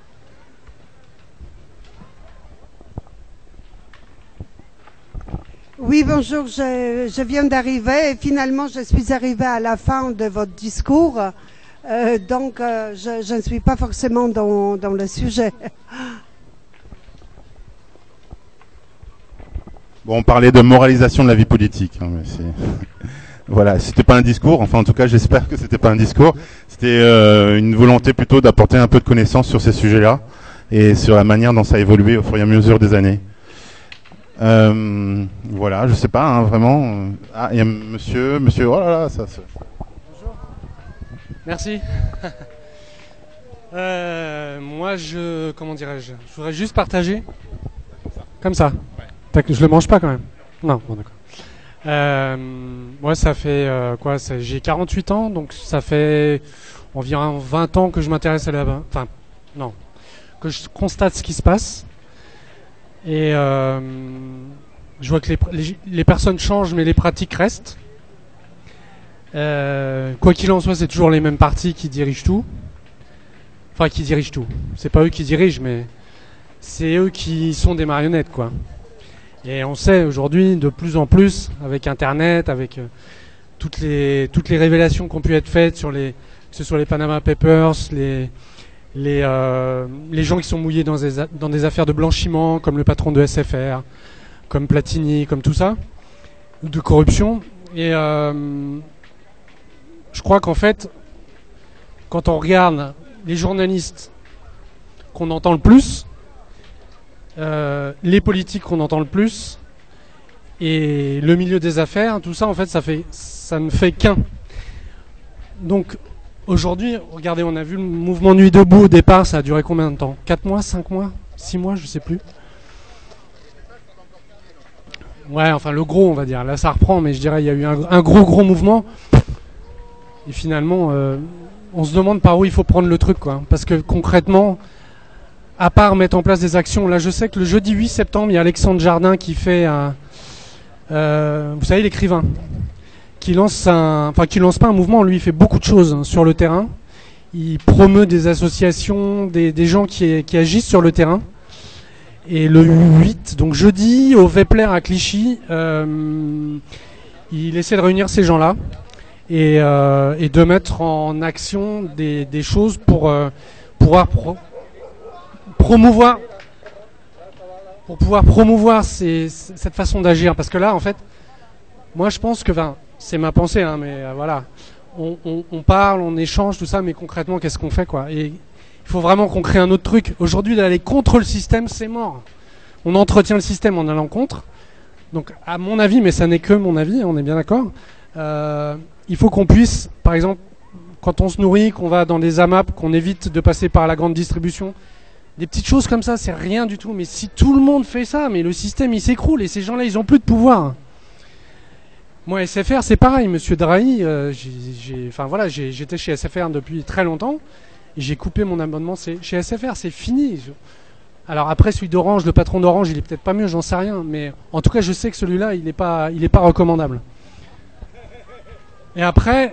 Oui, bonjour, je viens d'arriver et finalement je suis arrivée à la fin de votre discours, donc je ne suis pas forcément dans le sujet. Bon, on parlait de moralisation de la vie politique, hein, mais voilà, c'était pas un discours, enfin en tout cas j'espère que c'était pas un discours, c'était une volonté plutôt d'apporter un peu de connaissances sur ces sujets-là et sur la manière dont ça a évolué au fur et à mesure des années. Voilà, je sais pas, hein, vraiment. Ah, il y a monsieur, oh là là, ça. Bonjour. Merci. Moi, comment dirais-je, je voudrais juste partager. Comme ça. Ouais. Je le mange pas quand même. Non, bon d'accord. Moi, ça fait quoi? J'ai 48 ans, donc ça fait environ 20 ans que je m'intéresse à enfin, non, que je constate ce qui se passe. Et je vois que les personnes changent, mais les pratiques restent. Quoi qu'il en soit, c'est toujours les mêmes partis qui dirigent tout. Enfin, qui dirigent tout. C'est pas eux qui dirigent, mais c'est eux qui sont des marionnettes, quoi. Et on sait aujourd'hui, de plus en plus, avec Internet, avec toutes les révélations qui ont pu être faites que ce soit les Panama Papers, les gens qui sont mouillés dans des affaires de blanchiment, comme le patron de SFR, comme Platini, comme tout ça, de corruption. Et je crois qu'en fait, quand on regarde les journalistes qu'on entend le plus, les politiques qu'on entend le plus, et le milieu des affaires, tout ça, en fait, ça ne fait qu'un. Donc, aujourd'hui, regardez, on a vu le mouvement Nuit debout au départ, ça a duré combien de temps? 4 mois, 5 mois, 6 mois, je sais plus. Ouais, enfin le gros, on va dire. Là, ça reprend, mais je dirais il y a eu un gros mouvement. Et finalement, on se demande par où il faut prendre le truc, quoi. Parce que concrètement, à part mettre en place des actions, là, je sais que le jeudi 8 septembre, il y a Alexandre Jardin qui fait vous savez, l'écrivain, qui lance pas un mouvement, lui il fait beaucoup de choses sur le terrain. Il promeut des associations, des gens qui agissent sur le terrain. Et le 8, donc jeudi, au Vepler à Clichy, il essaie de réunir ces gens-là et de mettre en action des choses pour pouvoir promouvoir cette façon d'agir. Parce que là, en fait, moi je pense que, c'est ma pensée, hein, mais voilà, on parle, on échange, tout ça, mais concrètement, qu'est-ce qu'on fait, quoi? Et il faut vraiment qu'on crée un autre truc. Aujourd'hui, d'aller contre le système, c'est mort. On entretient le système en allant contre. Donc, à mon avis, mais ça n'est que mon avis, on est bien d'accord, il faut qu'on puisse, par exemple, quand on se nourrit, qu'on va dans des AMAP, qu'on évite de passer par la grande distribution, des petites choses comme ça, c'est rien du tout. Mais si tout le monde fait ça, mais le système, il s'écroule et ces gens-là, ils ont plus de pouvoir. Moi, SFR, c'est pareil. Monsieur Drahi, j'étais chez SFR depuis très longtemps. Et j'ai coupé mon abonnement chez SFR. C'est fini. Alors après, celui d'Orange, le patron d'Orange, il est peut-être pas mieux, j'en sais rien. Mais en tout cas, je sais que celui-là, il est pas recommandable. Et après,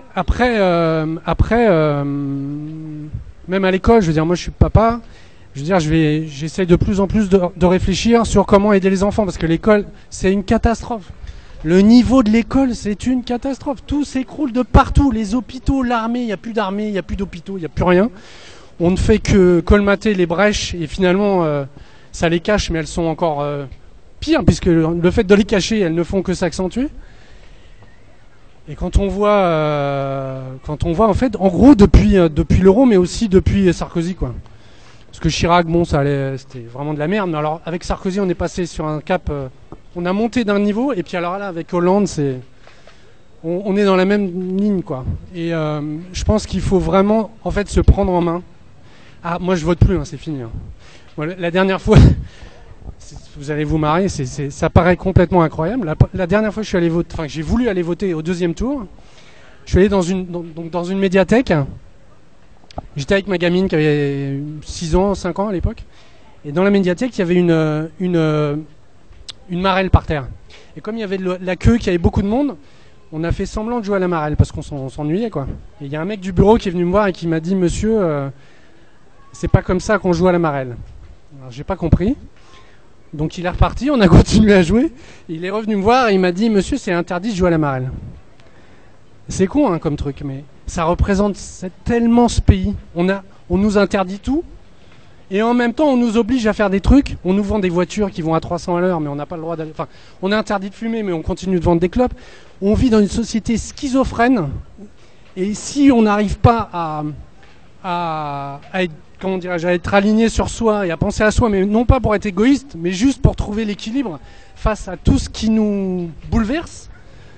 même à l'école, je veux dire, moi je suis papa, je veux dire, j'essaye de plus en plus de réfléchir sur comment aider les enfants, parce que l'école, c'est une catastrophe. Le niveau de l'école, c'est une catastrophe. Tout s'écroule de partout. Les hôpitaux, l'armée, il n'y a plus d'armée, il n'y a plus d'hôpitaux, il n'y a plus rien. On ne fait que colmater les brèches, et finalement, ça les cache, mais elles sont encore pires, puisque le fait de les cacher, elles ne font que s'accentuer. Et quand on voit en fait, en gros, depuis l'euro, mais aussi depuis Sarkozy, quoi. Parce que Chirac, bon, c'était vraiment de la merde. Mais alors, avec Sarkozy, on est passé sur un cap, on a monté d'un niveau. Et puis alors là, avec Hollande, on est dans la même ligne, quoi. Et je pense qu'il faut vraiment, en fait, se prendre en main. Ah, moi, je vote plus, hein, c'est fini. Hein. Bon, la dernière fois. Vous allez vous marrer, ça paraît complètement incroyable. La dernière fois que je suis allé voter, enfin que j'ai voulu aller voter au deuxième tour, je suis allé dans une médiathèque. J'étais avec ma gamine qui avait 6 ans, 5 ans à l'époque. Et dans la médiathèque, il y avait une marelle par terre. Et comme il y avait la queue, qu'il y avait beaucoup de monde, on a fait semblant de jouer à la marelle parce qu'on s'ennuyait, quoi. Et il y a un mec du bureau qui est venu me voir et qui m'a dit: monsieur, c'est pas comme ça qu'on joue à la marelle. Alors j'ai pas compris. Donc il est reparti, on a continué à jouer. Il est revenu me voir et il m'a dit: monsieur, c'est interdit de jouer à la marelle. C'est con, hein, comme truc, mais ça représente tellement ce pays. On nous interdit tout, et en même temps on nous oblige à faire des trucs. On nous vend des voitures qui vont à 300 à l'heure, mais on n'a pas le droit d'aller. Enfin, on est interdit de fumer, mais on continue de vendre des clopes. On vit dans une société schizophrène, et si on n'arrive pas à être, comment dirais-je, à être aligné sur soi et à penser à soi, mais non pas pour être égoïste, mais juste pour trouver l'équilibre face à tout ce qui nous bouleverse,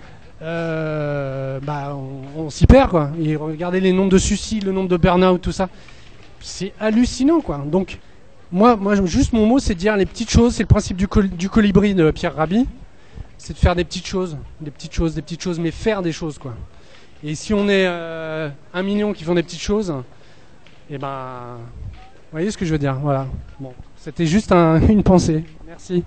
on s'y perd, quoi. Et regardez les nombres de suicides, le nombre de burn-out, tout ça, c'est hallucinant, quoi. Donc moi juste mon mot, c'est de dire les petites choses. C'est le principe du colibri de Pierre Rabhi, c'est de faire des petites choses, mais faire des choses, quoi. Et si on est 1 million qui font des petites choses, et vous voyez ce que je veux dire, voilà. Bon, c'était juste une pensée. Merci.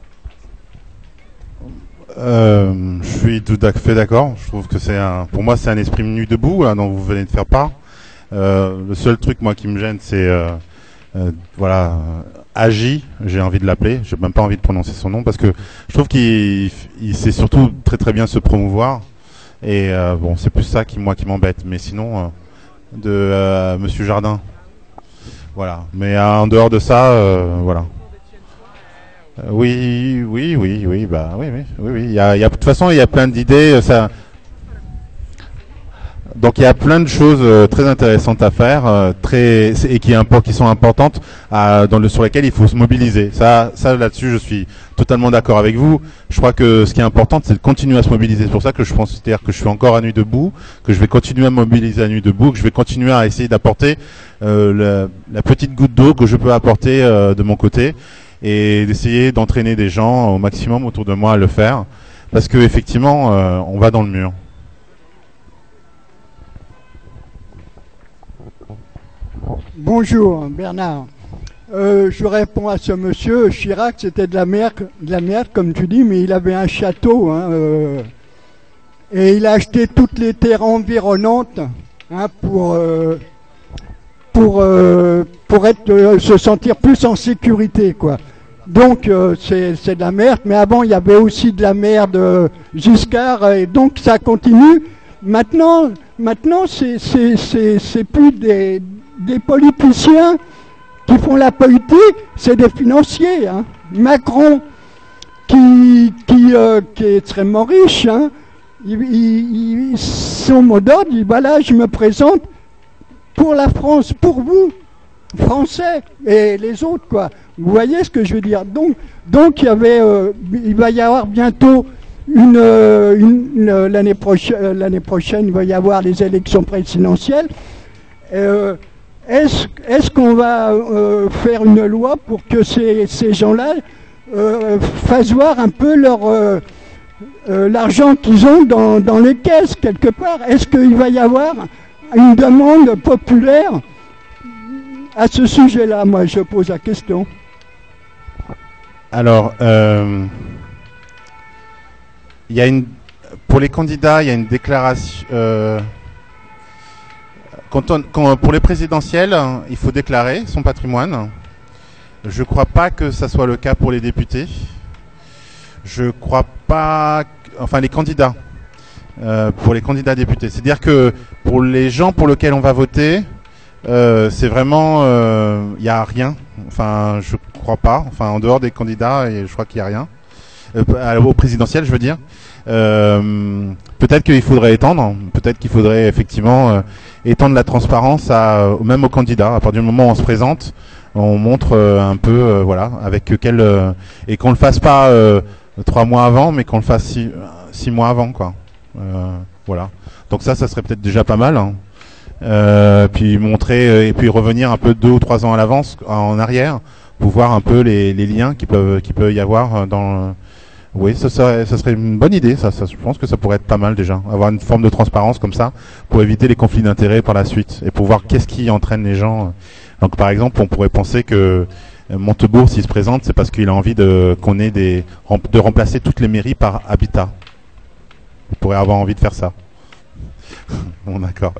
Je suis tout à fait d'accord. Je trouve que pour moi, c'est un esprit nu debout, hein, dont vous venez de faire part. Le seul truc, moi, qui me gêne, c'est Agi, j'ai envie de l'appeler. J'ai même pas envie de prononcer son nom parce que je trouve qu'il sait surtout très très bien se promouvoir. Et bon, c'est plus ça qui m'embête. Mais sinon, Monsieur Jardin, voilà. Mais en dehors de ça, voilà. Oui. Il y a de toute façon, il y a plein d'idées. Donc il y a plein de choses très intéressantes à faire, et qui sont importantes, sur lesquelles il faut se mobiliser. Ça là-dessus, je suis totalement d'accord avec vous. Je crois que ce qui est important, c'est de continuer à se mobiliser. C'est pour ça que je considère que je suis encore à Nuit debout, que je vais continuer à me mobiliser à Nuit debout, que je vais continuer à essayer d'apporter la petite goutte d'eau que je peux apporter de mon côté, et d'essayer d'entraîner des gens au maximum autour de moi à le faire, parce que effectivement, on va dans le mur. Bonjour Bernard. Je réponds à ce monsieur. Chirac, c'était de la merde comme tu dis, mais il avait un château, hein, et il a acheté toutes les terres environnantes, hein, pour se sentir plus en sécurité, quoi. Donc c'est de la merde, mais avant il y avait aussi de la merde Giscard, et donc ça continue. Maintenant c'est plus des politiciens qui font la politique, c'est des financiers, hein. Macron, qui est extrêmement riche, hein, son mot d'ordre, il dit voilà, je me présente pour la France, pour vous, Français, et les autres, quoi. Vous voyez ce que je veux dire? Donc il va y avoir bientôt l'année prochaine, il va y avoir les élections présidentielles. Est-ce qu'on va faire une loi pour que ces gens-là fassent voir un peu l'argent qu'ils ont dans les caisses quelque part? Est-ce qu'il va y avoir une demande populaire à ce sujet-là? Moi, je pose la question. Alors, pour les candidats, il y a une déclaration. Pour les présidentielles, il faut déclarer son patrimoine. Je ne crois pas que ça soit le cas pour les députés. Je ne crois pas. Enfin, les candidats. Pour les candidats députés. C'est-à-dire que pour les gens pour lesquels on va voter, c'est vraiment. Il n'y a rien. Enfin, je crois pas. Enfin, en dehors des candidats, et je crois qu'il n'y a rien. Au présidentiel, je veux dire. Peut-être qu'il faudrait étendre. Peut-être qu'il faudrait effectivement étendre la transparence même aux candidats. À partir du moment où on se présente, on montre un peu, voilà, avec quel et qu'on le fasse pas 3 mois avant, mais qu'on le fasse 6 mois avant, quoi. Voilà. Donc ça serait peut-être déjà pas mal. Hein. Puis montrer et puis revenir un peu 2 ou 3 ans à l'avance, en arrière, pour voir un peu les liens qui peut y avoir dans. Oui, ça serait une bonne idée. Ça, je pense que ça pourrait être pas mal déjà. Avoir une forme de transparence comme ça pour éviter les conflits d'intérêts par la suite et pour voir qu'est-ce qui entraîne les gens. Donc par exemple, on pourrait penser que Montebourg, s'il se présente, c'est parce qu'il a envie de remplacer toutes les mairies par habitat. Il pourrait avoir envie de faire ça. Bon, d'accord.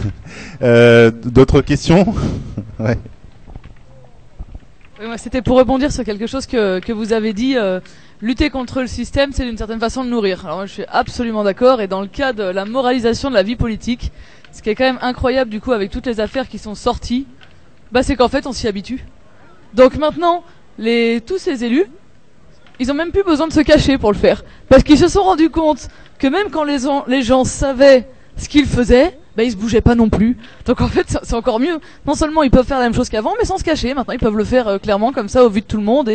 D'autres questions? Ouais. Oui, moi, c'était pour rebondir sur quelque chose que vous avez dit. Lutter contre le système, c'est d'une certaine façon de nourrir. Alors moi, je suis absolument d'accord. Et dans le cas de la moralisation de la vie politique, ce qui est quand même incroyable du coup avec toutes les affaires qui sont sorties, c'est qu'en fait on s'y habitue. Donc maintenant, tous ces élus, ils ont même plus besoin de se cacher pour le faire, parce qu'ils se sont rendus compte que même quand les gens savaient ce qu'ils faisaient, ils se bougeaient pas non plus. Donc en fait, c'est encore mieux. Non seulement ils peuvent faire la même chose qu'avant, mais sans se cacher. Maintenant, ils peuvent le faire clairement comme ça au vu de tout le monde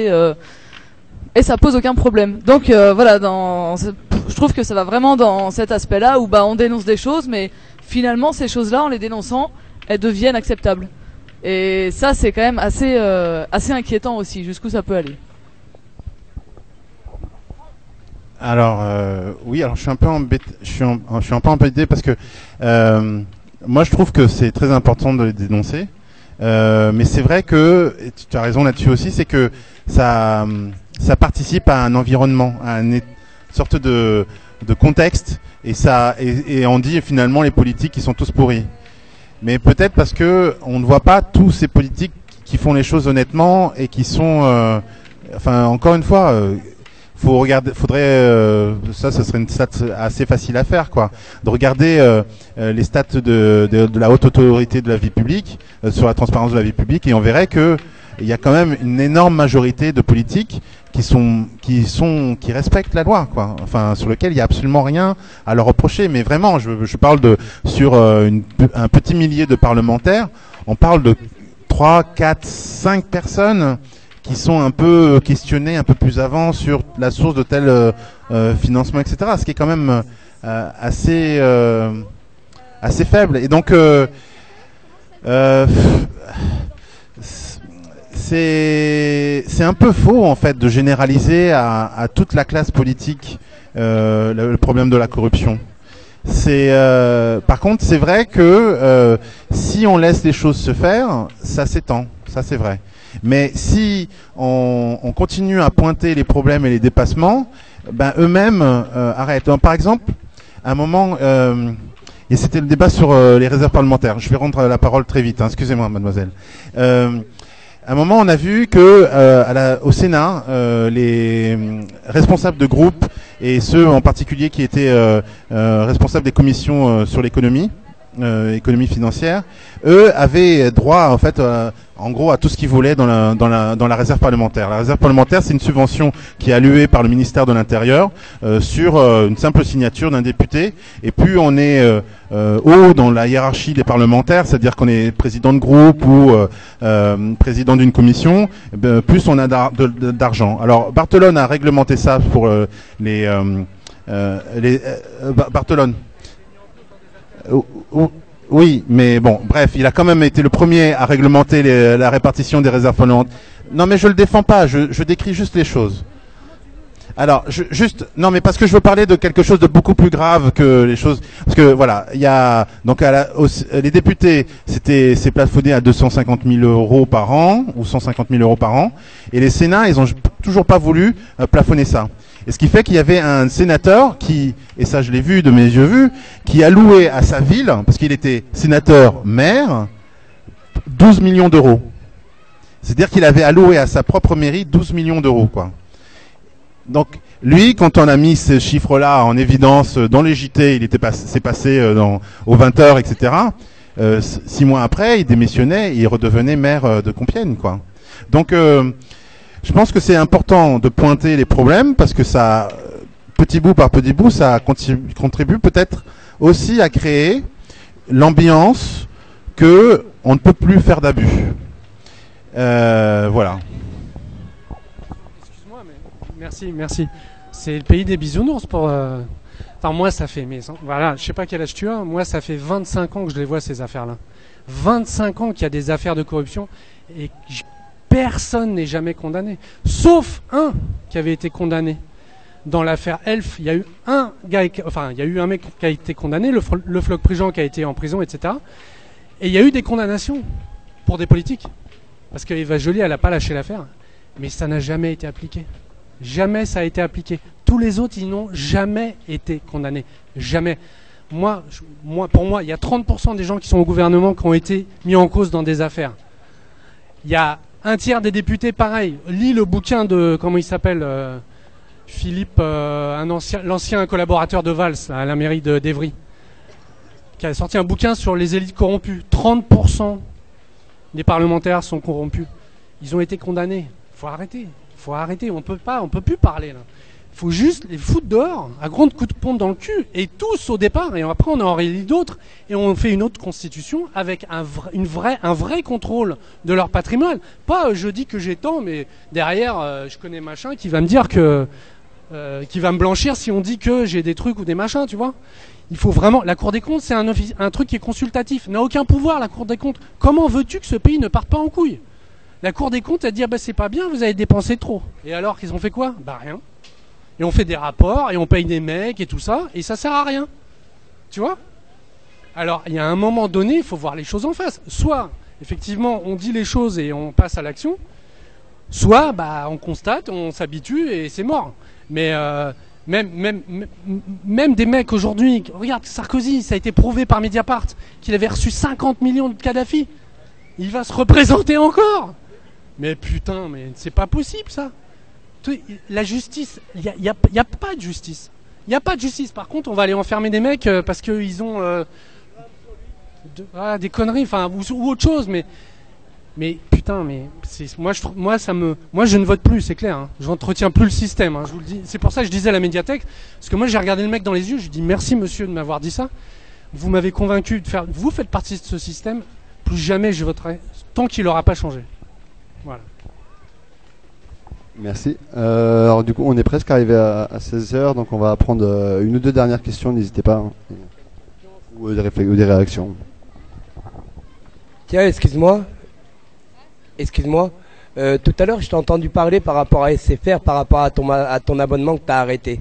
et ça pose aucun problème. Donc voilà, je trouve que ça va vraiment dans cet aspect-là où on dénonce des choses, mais finalement ces choses-là, en les dénonçant, elles deviennent acceptables. Et ça, c'est quand même assez inquiétant aussi, jusqu'où ça peut aller. Alors oui, alors je suis un peu embêté. Je suis un peu embêté parce que moi je trouve que c'est très important de les dénoncer, mais c'est vrai que et tu as raison là-dessus aussi, c'est que ça participe à un environnement, à une sorte de contexte, et on dit finalement les politiques ils sont tous pourris. Mais peut-être parce que on ne voit pas tous ces politiques qui font les choses honnêtement et qui sont, encore une fois. Ça serait une stat assez facile à faire, quoi. De regarder les stats de la haute autorité de la vie publique sur la transparence de la vie publique, et on verrait que il y a quand même une énorme majorité de politiques qui respectent la loi, quoi. Enfin, sur lequel il y a absolument rien à leur reprocher. Mais vraiment, je parle sur un petit millier de parlementaires. On parle de 3, 4, 5 personnes qui sont un peu questionnées un peu plus avant sur la source de tel financement, etc. Ce qui est quand même assez faible. Et donc c'est un peu faux en fait de généraliser à toute la classe politique le problème de la corruption. Par contre, c'est vrai que si on laisse les choses se faire, ça s'étend. Ça, c'est vrai. Mais si on continue à pointer les problèmes et les dépassements, eux-mêmes arrêtent. Donc, par exemple, à un moment, et c'était le débat sur les réserves parlementaires. Je vais rendre la parole très vite. Hein, excusez-moi, mademoiselle. À un moment, on a vu que au Sénat, les responsables de groupes et ceux en particulier qui étaient responsables des commissions sur l'économie financière, eux avaient droit en fait en gros à tout ce qu'ils voulaient dans la réserve parlementaire. La réserve parlementaire, c'est une subvention qui est allouée par le ministère de l'Intérieur sur une simple signature d'un député. Et plus on est haut dans la hiérarchie des parlementaires, c'est-à-dire qu'on est président de groupe ou président d'une commission, plus on a d'argent. Alors Barthelone a réglementé ça pour Barthelone. Oui, mais bon, bref, il a quand même été le premier à réglementer la répartition des réserves parlementaires. Non, mais je le défends pas, je décris juste les choses. Alors, juste, non, mais parce que je veux parler de quelque chose de beaucoup plus grave que les choses, parce que voilà, il y a donc les députés, c'est plafonné à 250 000 euros par an ou 150 000 euros par an, et les Sénats, ils ont toujours pas voulu plafonner ça. Et ce qui fait qu'il y avait un sénateur qui, et ça je l'ai vu de mes yeux vus, qui allouait à sa ville, parce qu'il était sénateur-maire, 12 millions d'euros. C'est-à-dire qu'il avait alloué à sa propre mairie 12 millions d'euros, quoi. Donc, lui, quand on a mis ces chiffres-là en évidence dans les JT, c'est passé aux 20h, etc. 6 mois après, il démissionnait et il redevenait maire de Compiègne, quoi. Donc, je pense que c'est important de pointer les problèmes parce que ça, petit bout par petit bout, ça contribue peut-être aussi à créer l'ambiance que on ne peut plus faire d'abus. Voilà. Excuse-moi, mais merci. C'est le pays des bisounours pour. Enfin, moi, ça fait. Voilà, je sais pas quel âge tu as. Moi, ça fait 25 ans que je les vois ces affaires-là. 25 ans qu'il y a des affaires de corruption et personne n'est jamais condamné, sauf un qui avait été condamné. Dans l'affaire Elf, il y a eu un mec qui a été condamné, le Floch Prigent qui a été en prison, etc. Et il y a eu des condamnations pour des politiques. Parce que Eva Joly, elle n'a pas lâché l'affaire. Mais ça n'a jamais été appliqué. Jamais ça a été appliqué. Tous les autres, ils n'ont jamais été condamnés. Jamais. Pour moi, il y a 30% des gens qui sont au gouvernement qui ont été mis en cause dans des affaires. Il y a un tiers des députés, pareil. Lis le bouquin de, comment il s'appelle, Philippe, l'ancien collaborateur de Valls à la mairie d'Evry, qui a sorti un bouquin sur les élites corrompues. 30% des parlementaires sont corrompus. Ils ont été condamnés. Faut arrêter. On peut plus parler là. Faut juste les foutre dehors, à grands coups de pompe dans le cul, et tous au départ, et après on en réélit d'autres, et on fait une autre constitution avec un vrai contrôle de leur patrimoine. Pas je dis que j'ai tant, mais derrière je connais machin qui va me dire que qui va me blanchir si on dit que j'ai des trucs ou des machins, tu vois. Il faut vraiment. La Cour des comptes, c'est un truc qui est consultatif, n'a aucun pouvoir la Cour des comptes. Comment veux-tu que ce pays ne parte pas en couille? La Cour des comptes, elle dit bah c'est pas bien, vous avez dépensé trop. Et alors qu'ils ont fait quoi? Bah rien. Et on fait des rapports, et on paye des mecs, et tout ça, et ça sert à rien. Tu vois? Alors, il y a un moment donné, il faut voir les choses en face. Soit, effectivement, on dit les choses et on passe à l'action, soit, bah, on constate, on s'habitue, et c'est mort. Mais même des mecs aujourd'hui, regarde, Sarkozy, ça a été prouvé par Mediapart, qu'il avait reçu 50 millions de Kadhafi. Il va se représenter encore. Mais putain, mais c'est pas possible, ça. La justice, il y a pas de justice. Il n'y a pas de justice. Par contre, on va aller enfermer des mecs parce qu'ils ont des conneries, enfin, ou autre chose. Mais putain, mais moi je ne vote plus, c'est clair. Hein. Je n'entretiens plus le système. Hein, je vous le dis. C'est pour ça que je disais à la médiathèque, parce que moi j'ai regardé le mec dans les yeux, je lui dis merci monsieur de m'avoir dit ça. Vous m'avez convaincu de faire. Vous faites partie de ce système. Plus jamais je voterai tant qu'il n'aura pas changé. Voilà. Merci. Alors du coup, on est presque arrivé à 16h, donc on va prendre une ou deux dernières questions, n'hésitez pas. Hein. Ou des réactions. Tiens, excuse-moi. Tout à l'heure, je t'ai entendu parler par rapport à SFR, par rapport à ton abonnement que tu as arrêté.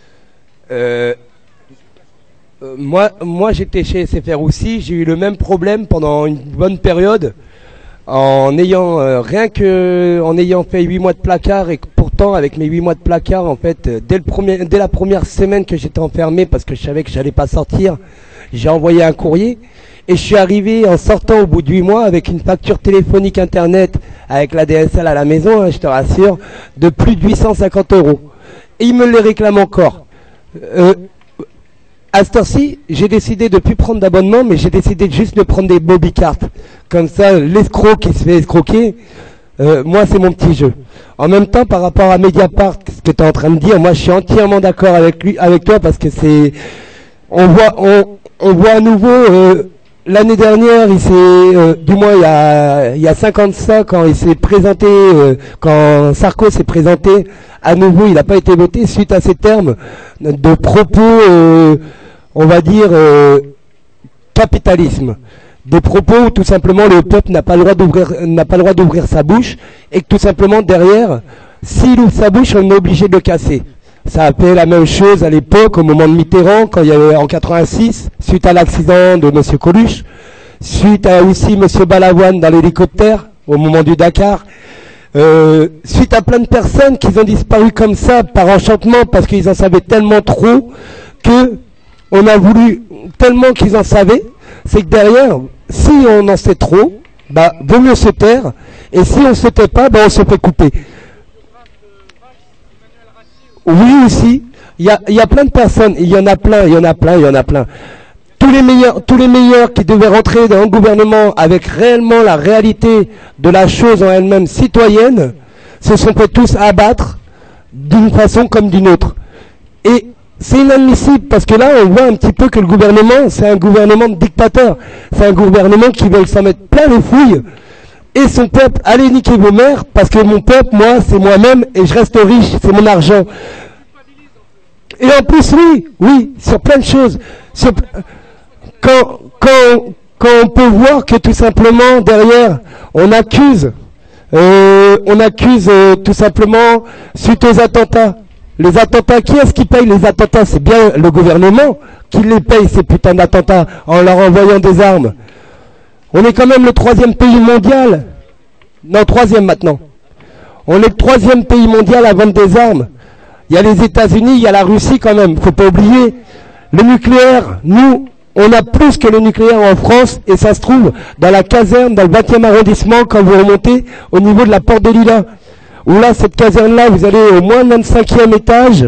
Moi, j'étais chez SFR aussi, j'ai eu le même problème pendant une bonne période. En ayant fait 8 mois de placard, et pourtant avec mes 8 mois de placard, en fait, dès la première semaine que j'étais enfermé, parce que je savais que j'allais pas sortir, j'ai envoyé un courrier et je suis arrivé en sortant au bout de 8 mois avec une facture téléphonique internet avec la DSL à la maison, hein, je te rassure, de plus de 850 €. Et ils me les réclament encore. À cette heure-ci, j'ai décidé de plus prendre d'abonnement, mais j'ai décidé juste de prendre des Mobicartes. Comme ça, l'escroc qui se fait escroquer, moi c'est mon petit jeu. En même temps, par rapport à Mediapart, ce que tu es en train de dire, moi je suis entièrement d'accord avec toi, parce que on voit à nouveau, l'année dernière, du moins il y a 55 ans, il s'est présenté, quand Sarko s'est présenté, à nouveau, il n'a pas été voté suite à ces termes de propos, on va dire, capitalisme. Des propos où tout simplement le peuple n'a pas le droit d'ouvrir sa bouche, et que tout simplement derrière, s'il ouvre sa bouche, on est obligé de le casser. Ça a fait la même chose à l'époque, au moment de Mitterrand, quand il y avait en 86, suite à l'accident de M. Coluche, suite à aussi M. Balavoine dans l'hélicoptère, au moment du Dakar, suite à plein de personnes qui ont disparu comme ça, par enchantement, parce qu'ils en savaient tellement trop, que on a voulu tellement qu'ils en savaient, c'est que derrière, si on en sait trop, bah, vaut mieux se taire, et si on se tait pas, bah, on se fait couper. Oui, aussi. Il y a plein de personnes, il y en a plein. Tous les meilleurs qui devaient rentrer dans le gouvernement avec réellement la réalité de la chose en elle-même citoyenne, se sont fait tous abattre d'une façon comme d'une autre. Et c'est inadmissible parce que là, on voit un petit peu que le gouvernement, c'est un gouvernement de dictateur. C'est un gouvernement qui veut s'en mettre plein les fouilles. Et son peuple, allez niquer vos mères, parce que mon peuple, moi, c'est moi-même, et je reste riche, c'est mon argent. Et en plus, oui, sur plein de choses. Quand on peut voir que tout simplement, derrière, on accuse tout simplement, suite aux attentats. Les attentats, qui est-ce qui paye les attentats? C'est bien le gouvernement qui les paye, ces putains d'attentats, en leur envoyant des armes. On est quand même le 3e pays mondial. Non, 3e maintenant. On est le 3e pays mondial à vendre des armes. Il y a les États-Unis, il y a la Russie quand même. Faut pas oublier. Le nucléaire, nous, on a plus que le nucléaire en France, et ça se trouve dans la caserne, dans le 20e arrondissement, quand vous remontez au niveau de la Porte des Lilas. Où là, cette caserne-là, vous allez au moins 25e étage,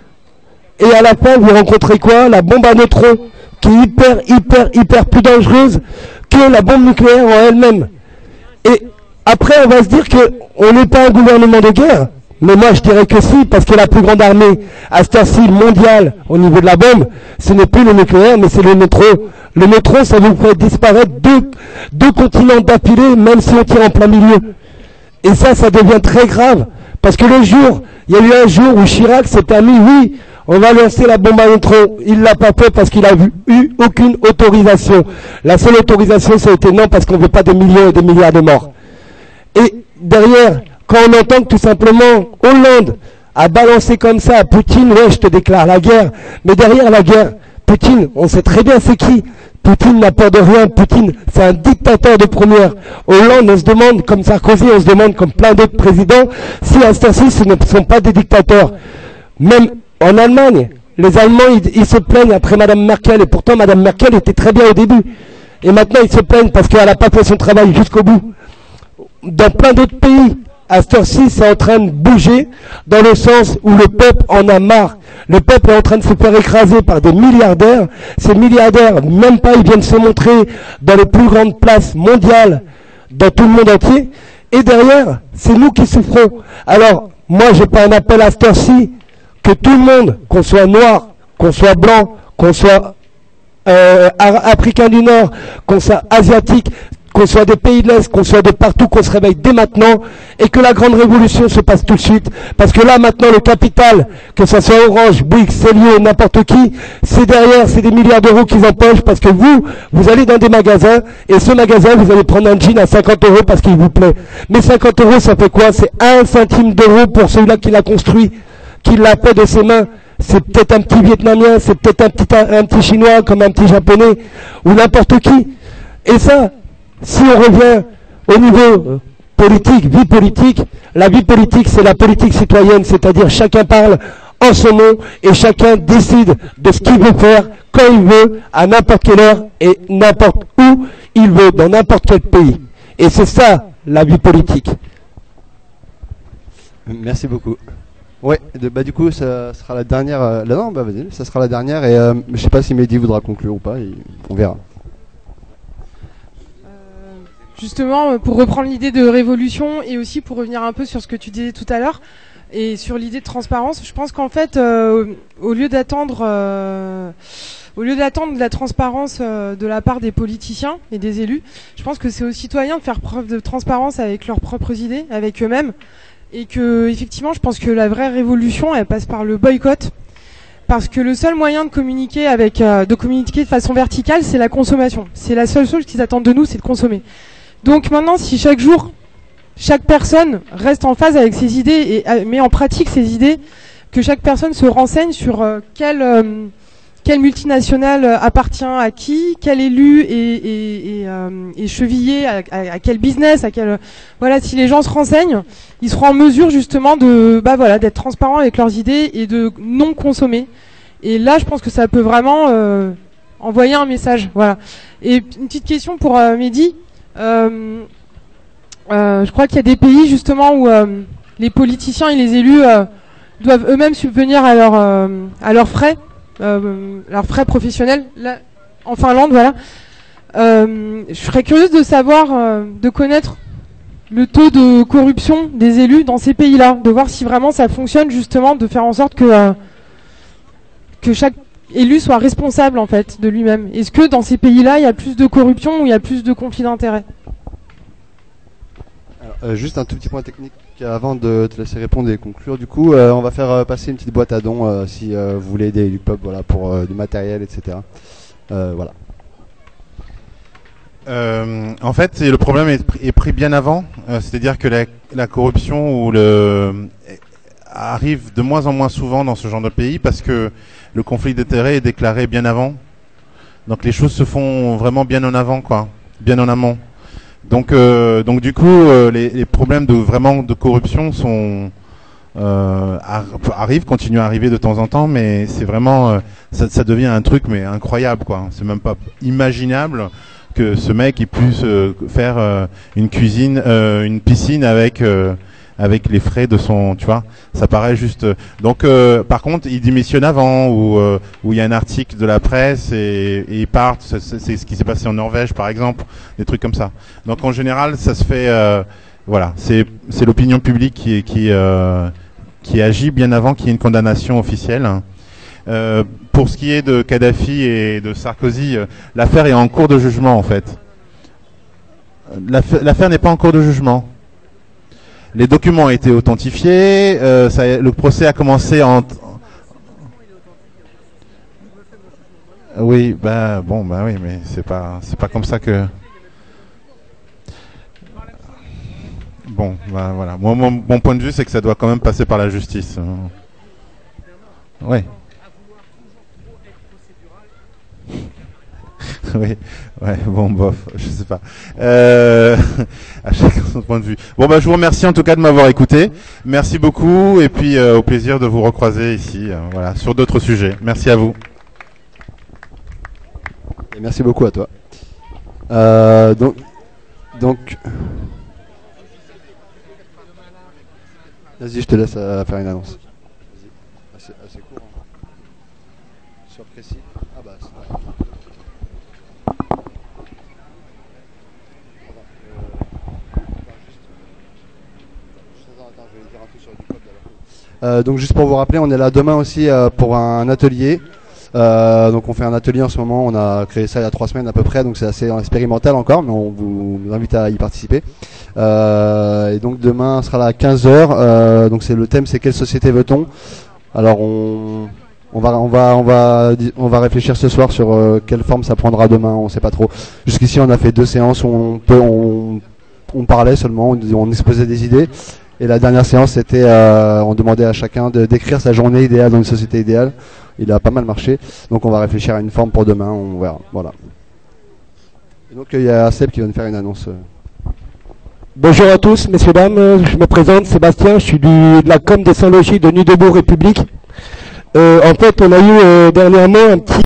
et à la fin, vous rencontrez quoi? La bombe à neutrons, qui est hyper plus dangereuse que la bombe nucléaire en elle-même. Et après, on va se dire qu'on n'est pas un gouvernement de guerre, mais moi je dirais que si, parce que la plus grande armée à cette heure-ci mondiale au niveau de la bombe, ce n'est plus le nucléaire, mais c'est le neutron. Le neutron, ça vous fait disparaître deux continents d'affilée, même si on tire en plein milieu. Et ça devient très grave, parce que il y a eu un jour où Chirac s'est permis, oui, on va lancer la bombe à neutrons. Il l'a pas fait parce qu'il a eu aucune autorisation. La seule autorisation, ça a été non, parce qu'on veut pas des millions et des milliards de morts. Et derrière, quand on entend que tout simplement Hollande a balancé comme ça à Poutine, ouais, je te déclare la guerre. Mais derrière la guerre, Poutine, on sait très bien c'est qui. Poutine n'a peur de rien. Poutine, c'est un dictateur de première. Hollande, on se demande, comme Sarkozy, on se demande, comme plein d'autres présidents, si à ce temps-ci, ce ne sont pas des dictateurs. Même en Allemagne, les Allemands, ils se plaignent après Madame Merkel, et pourtant Madame Merkel était très bien au début. Et maintenant, ils se plaignent parce qu'elle n'a pas fait son travail jusqu'au bout. Dans plein d'autres pays, à cette heure-ci, c'est en train de bouger, dans le sens où le peuple en a marre. Le peuple est en train de se faire écraser par des milliardaires. Ces milliardaires, même pas, ils viennent se montrer dans les plus grandes places mondiales, dans tout le monde entier. Et derrière, c'est nous qui souffrons. Alors, moi, j'ai pas un appel à cette heure-ci, que tout le monde, qu'on soit noir, qu'on soit blanc, qu'on soit africain du Nord, qu'on soit asiatique, qu'on soit des pays de l'Est, qu'on soit de partout, qu'on se réveille dès maintenant, et que la grande révolution se passe tout de suite. Parce que là, maintenant, le capital, que ce soit Orange, Bouygues, Célio, n'importe qui, c'est derrière, c'est des milliards d'euros qu'ils empochent, parce que vous allez dans des magasins, et ce magasin, vous allez prendre un jean à 50 € parce qu'il vous plaît. Mais 50 €, ça fait quoi? C'est 1 centime d'euro pour celui-là qui l'a construit, qui l'a fait de ses mains. C'est peut-être un petit Vietnamien, c'est peut-être un petit Chinois, comme un petit Japonais, ou n'importe qui. Et ça, si on revient au niveau politique, vie politique, la vie politique, c'est la politique citoyenne, c'est-à-dire chacun parle en son nom et chacun décide de ce qu'il veut faire, quand il veut, à n'importe quelle heure et n'importe où il veut, dans n'importe quel pays. Et c'est ça, la vie politique. Merci beaucoup. Ouais, du coup, ça sera la dernière. Non, vas-y, ça sera la dernière. Et je sais pas si Mehdi voudra conclure ou pas, on verra. Justement, pour reprendre l'idée de révolution et aussi pour revenir un peu sur ce que tu disais tout à l'heure et sur l'idée de transparence, je pense qu'en fait, au lieu d'attendre de la transparence de la part des politiciens et des élus, je pense que c'est aux citoyens de faire preuve de transparence avec leurs propres idées, avec eux-mêmes, et que effectivement, je pense que la vraie révolution, elle passe par le boycott. Parce que le seul moyen de communiquer de façon verticale, c'est la consommation. C'est la seule chose qu'ils attendent de nous, c'est de consommer. Donc maintenant, si chaque jour, chaque personne reste en phase avec ses idées et met en pratique ses idées, que chaque personne se renseigne sur quelle multinationale appartient à qui, quel élu est chevillé à quel business, à quel voilà. Si les gens se renseignent, ils seront en mesure justement de d'être transparents avec leurs idées et de non consommer. Et là, je pense que ça peut vraiment envoyer un message. Voilà. Et une petite question pour Mehdi. Je crois qu'il y a des pays justement où les politiciens et les élus doivent eux-mêmes subvenir à leurs frais professionnels. Là, en Finlande, voilà. Je serais curieuse de savoir, de connaître le taux de corruption des élus dans ces pays-là, de voir si vraiment ça fonctionne justement, de faire en sorte que chaque élu soit responsable en fait de lui-même. Est-ce que dans ces pays-là, il y a plus de corruption ou il y a plus de conflits d'intérêts? Juste un tout petit point technique avant de te laisser répondre et conclure. Du coup, on va faire passer une petite boîte à dons si vous voulez aider du pub, voilà, pour du matériel, etc. Voilà. En fait, le problème est pris bien avant. C'est-à-dire que la corruption arrive de moins en moins souvent dans ce genre de pays parce que le conflit d'intérêts est déclaré bien avant. Donc les choses se font vraiment bien en avant, quoi, bien en amont. Donc du coup, les problèmes de corruption continuent à arriver de temps en temps, mais c'est vraiment, ça devient un truc mais incroyable, quoi. C'est même pas imaginable que ce mec il puisse faire une piscine avec les frais de son, tu vois, ça paraît juste. Donc par contre, il démissionne avant où il y a un article de la presse et il part. C'est ce qui s'est passé en Norvège, par exemple, des trucs comme ça. Donc en général, ça se fait. Voilà, c'est l'opinion publique qui agit bien avant qu'il y ait une condamnation officielle. Pour ce qui est de Kadhafi et de Sarkozy, l'affaire est en cours de jugement en fait. L'affaire n'est pas en cours de jugement. Les documents ont été authentifiés, le procès a commencé oui, oui, mais c'est pas comme ça que. Bon, voilà. Moi, mon point de vue, c'est que ça doit quand même passer par la justice. Ouais. Oui, ouais, bon, bof, je sais pas. À chacun son point de vue. Bon, je vous remercie en tout cas de m'avoir écouté. Merci beaucoup, et puis au plaisir de vous recroiser ici, voilà, sur d'autres sujets. Merci à vous. Et merci beaucoup à toi. Donc, vas-y, je te laisse faire une annonce. Assez court. Sur précis. Ah bah, c'est vrai. Donc juste pour vous rappeler, on est là demain aussi pour un atelier. Donc on fait un atelier en ce moment, on a créé ça il y a 3 semaines à peu près, donc c'est assez expérimental encore, mais on vous invite à y participer. Et donc demain sera là à 15h, donc le thème c'est quelle société veut-on. Alors on va réfléchir ce soir sur quelle forme ça prendra demain, on sait pas trop. Jusqu'ici on a fait 2 séances où on parlait seulement, on exposait des idées. Et la dernière séance, c'était, on demandait à chacun de décrire sa journée idéale dans une société idéale. Il a pas mal marché, donc on va réfléchir à une forme pour demain, on verra. Voilà. Et donc il y a Seb qui va nous faire une annonce. Bonjour à tous, messieurs, dames, je me présente, Sébastien, je suis de la com des Sans-Logis de Nuit debout République. En fait, on a eu dernièrement un petit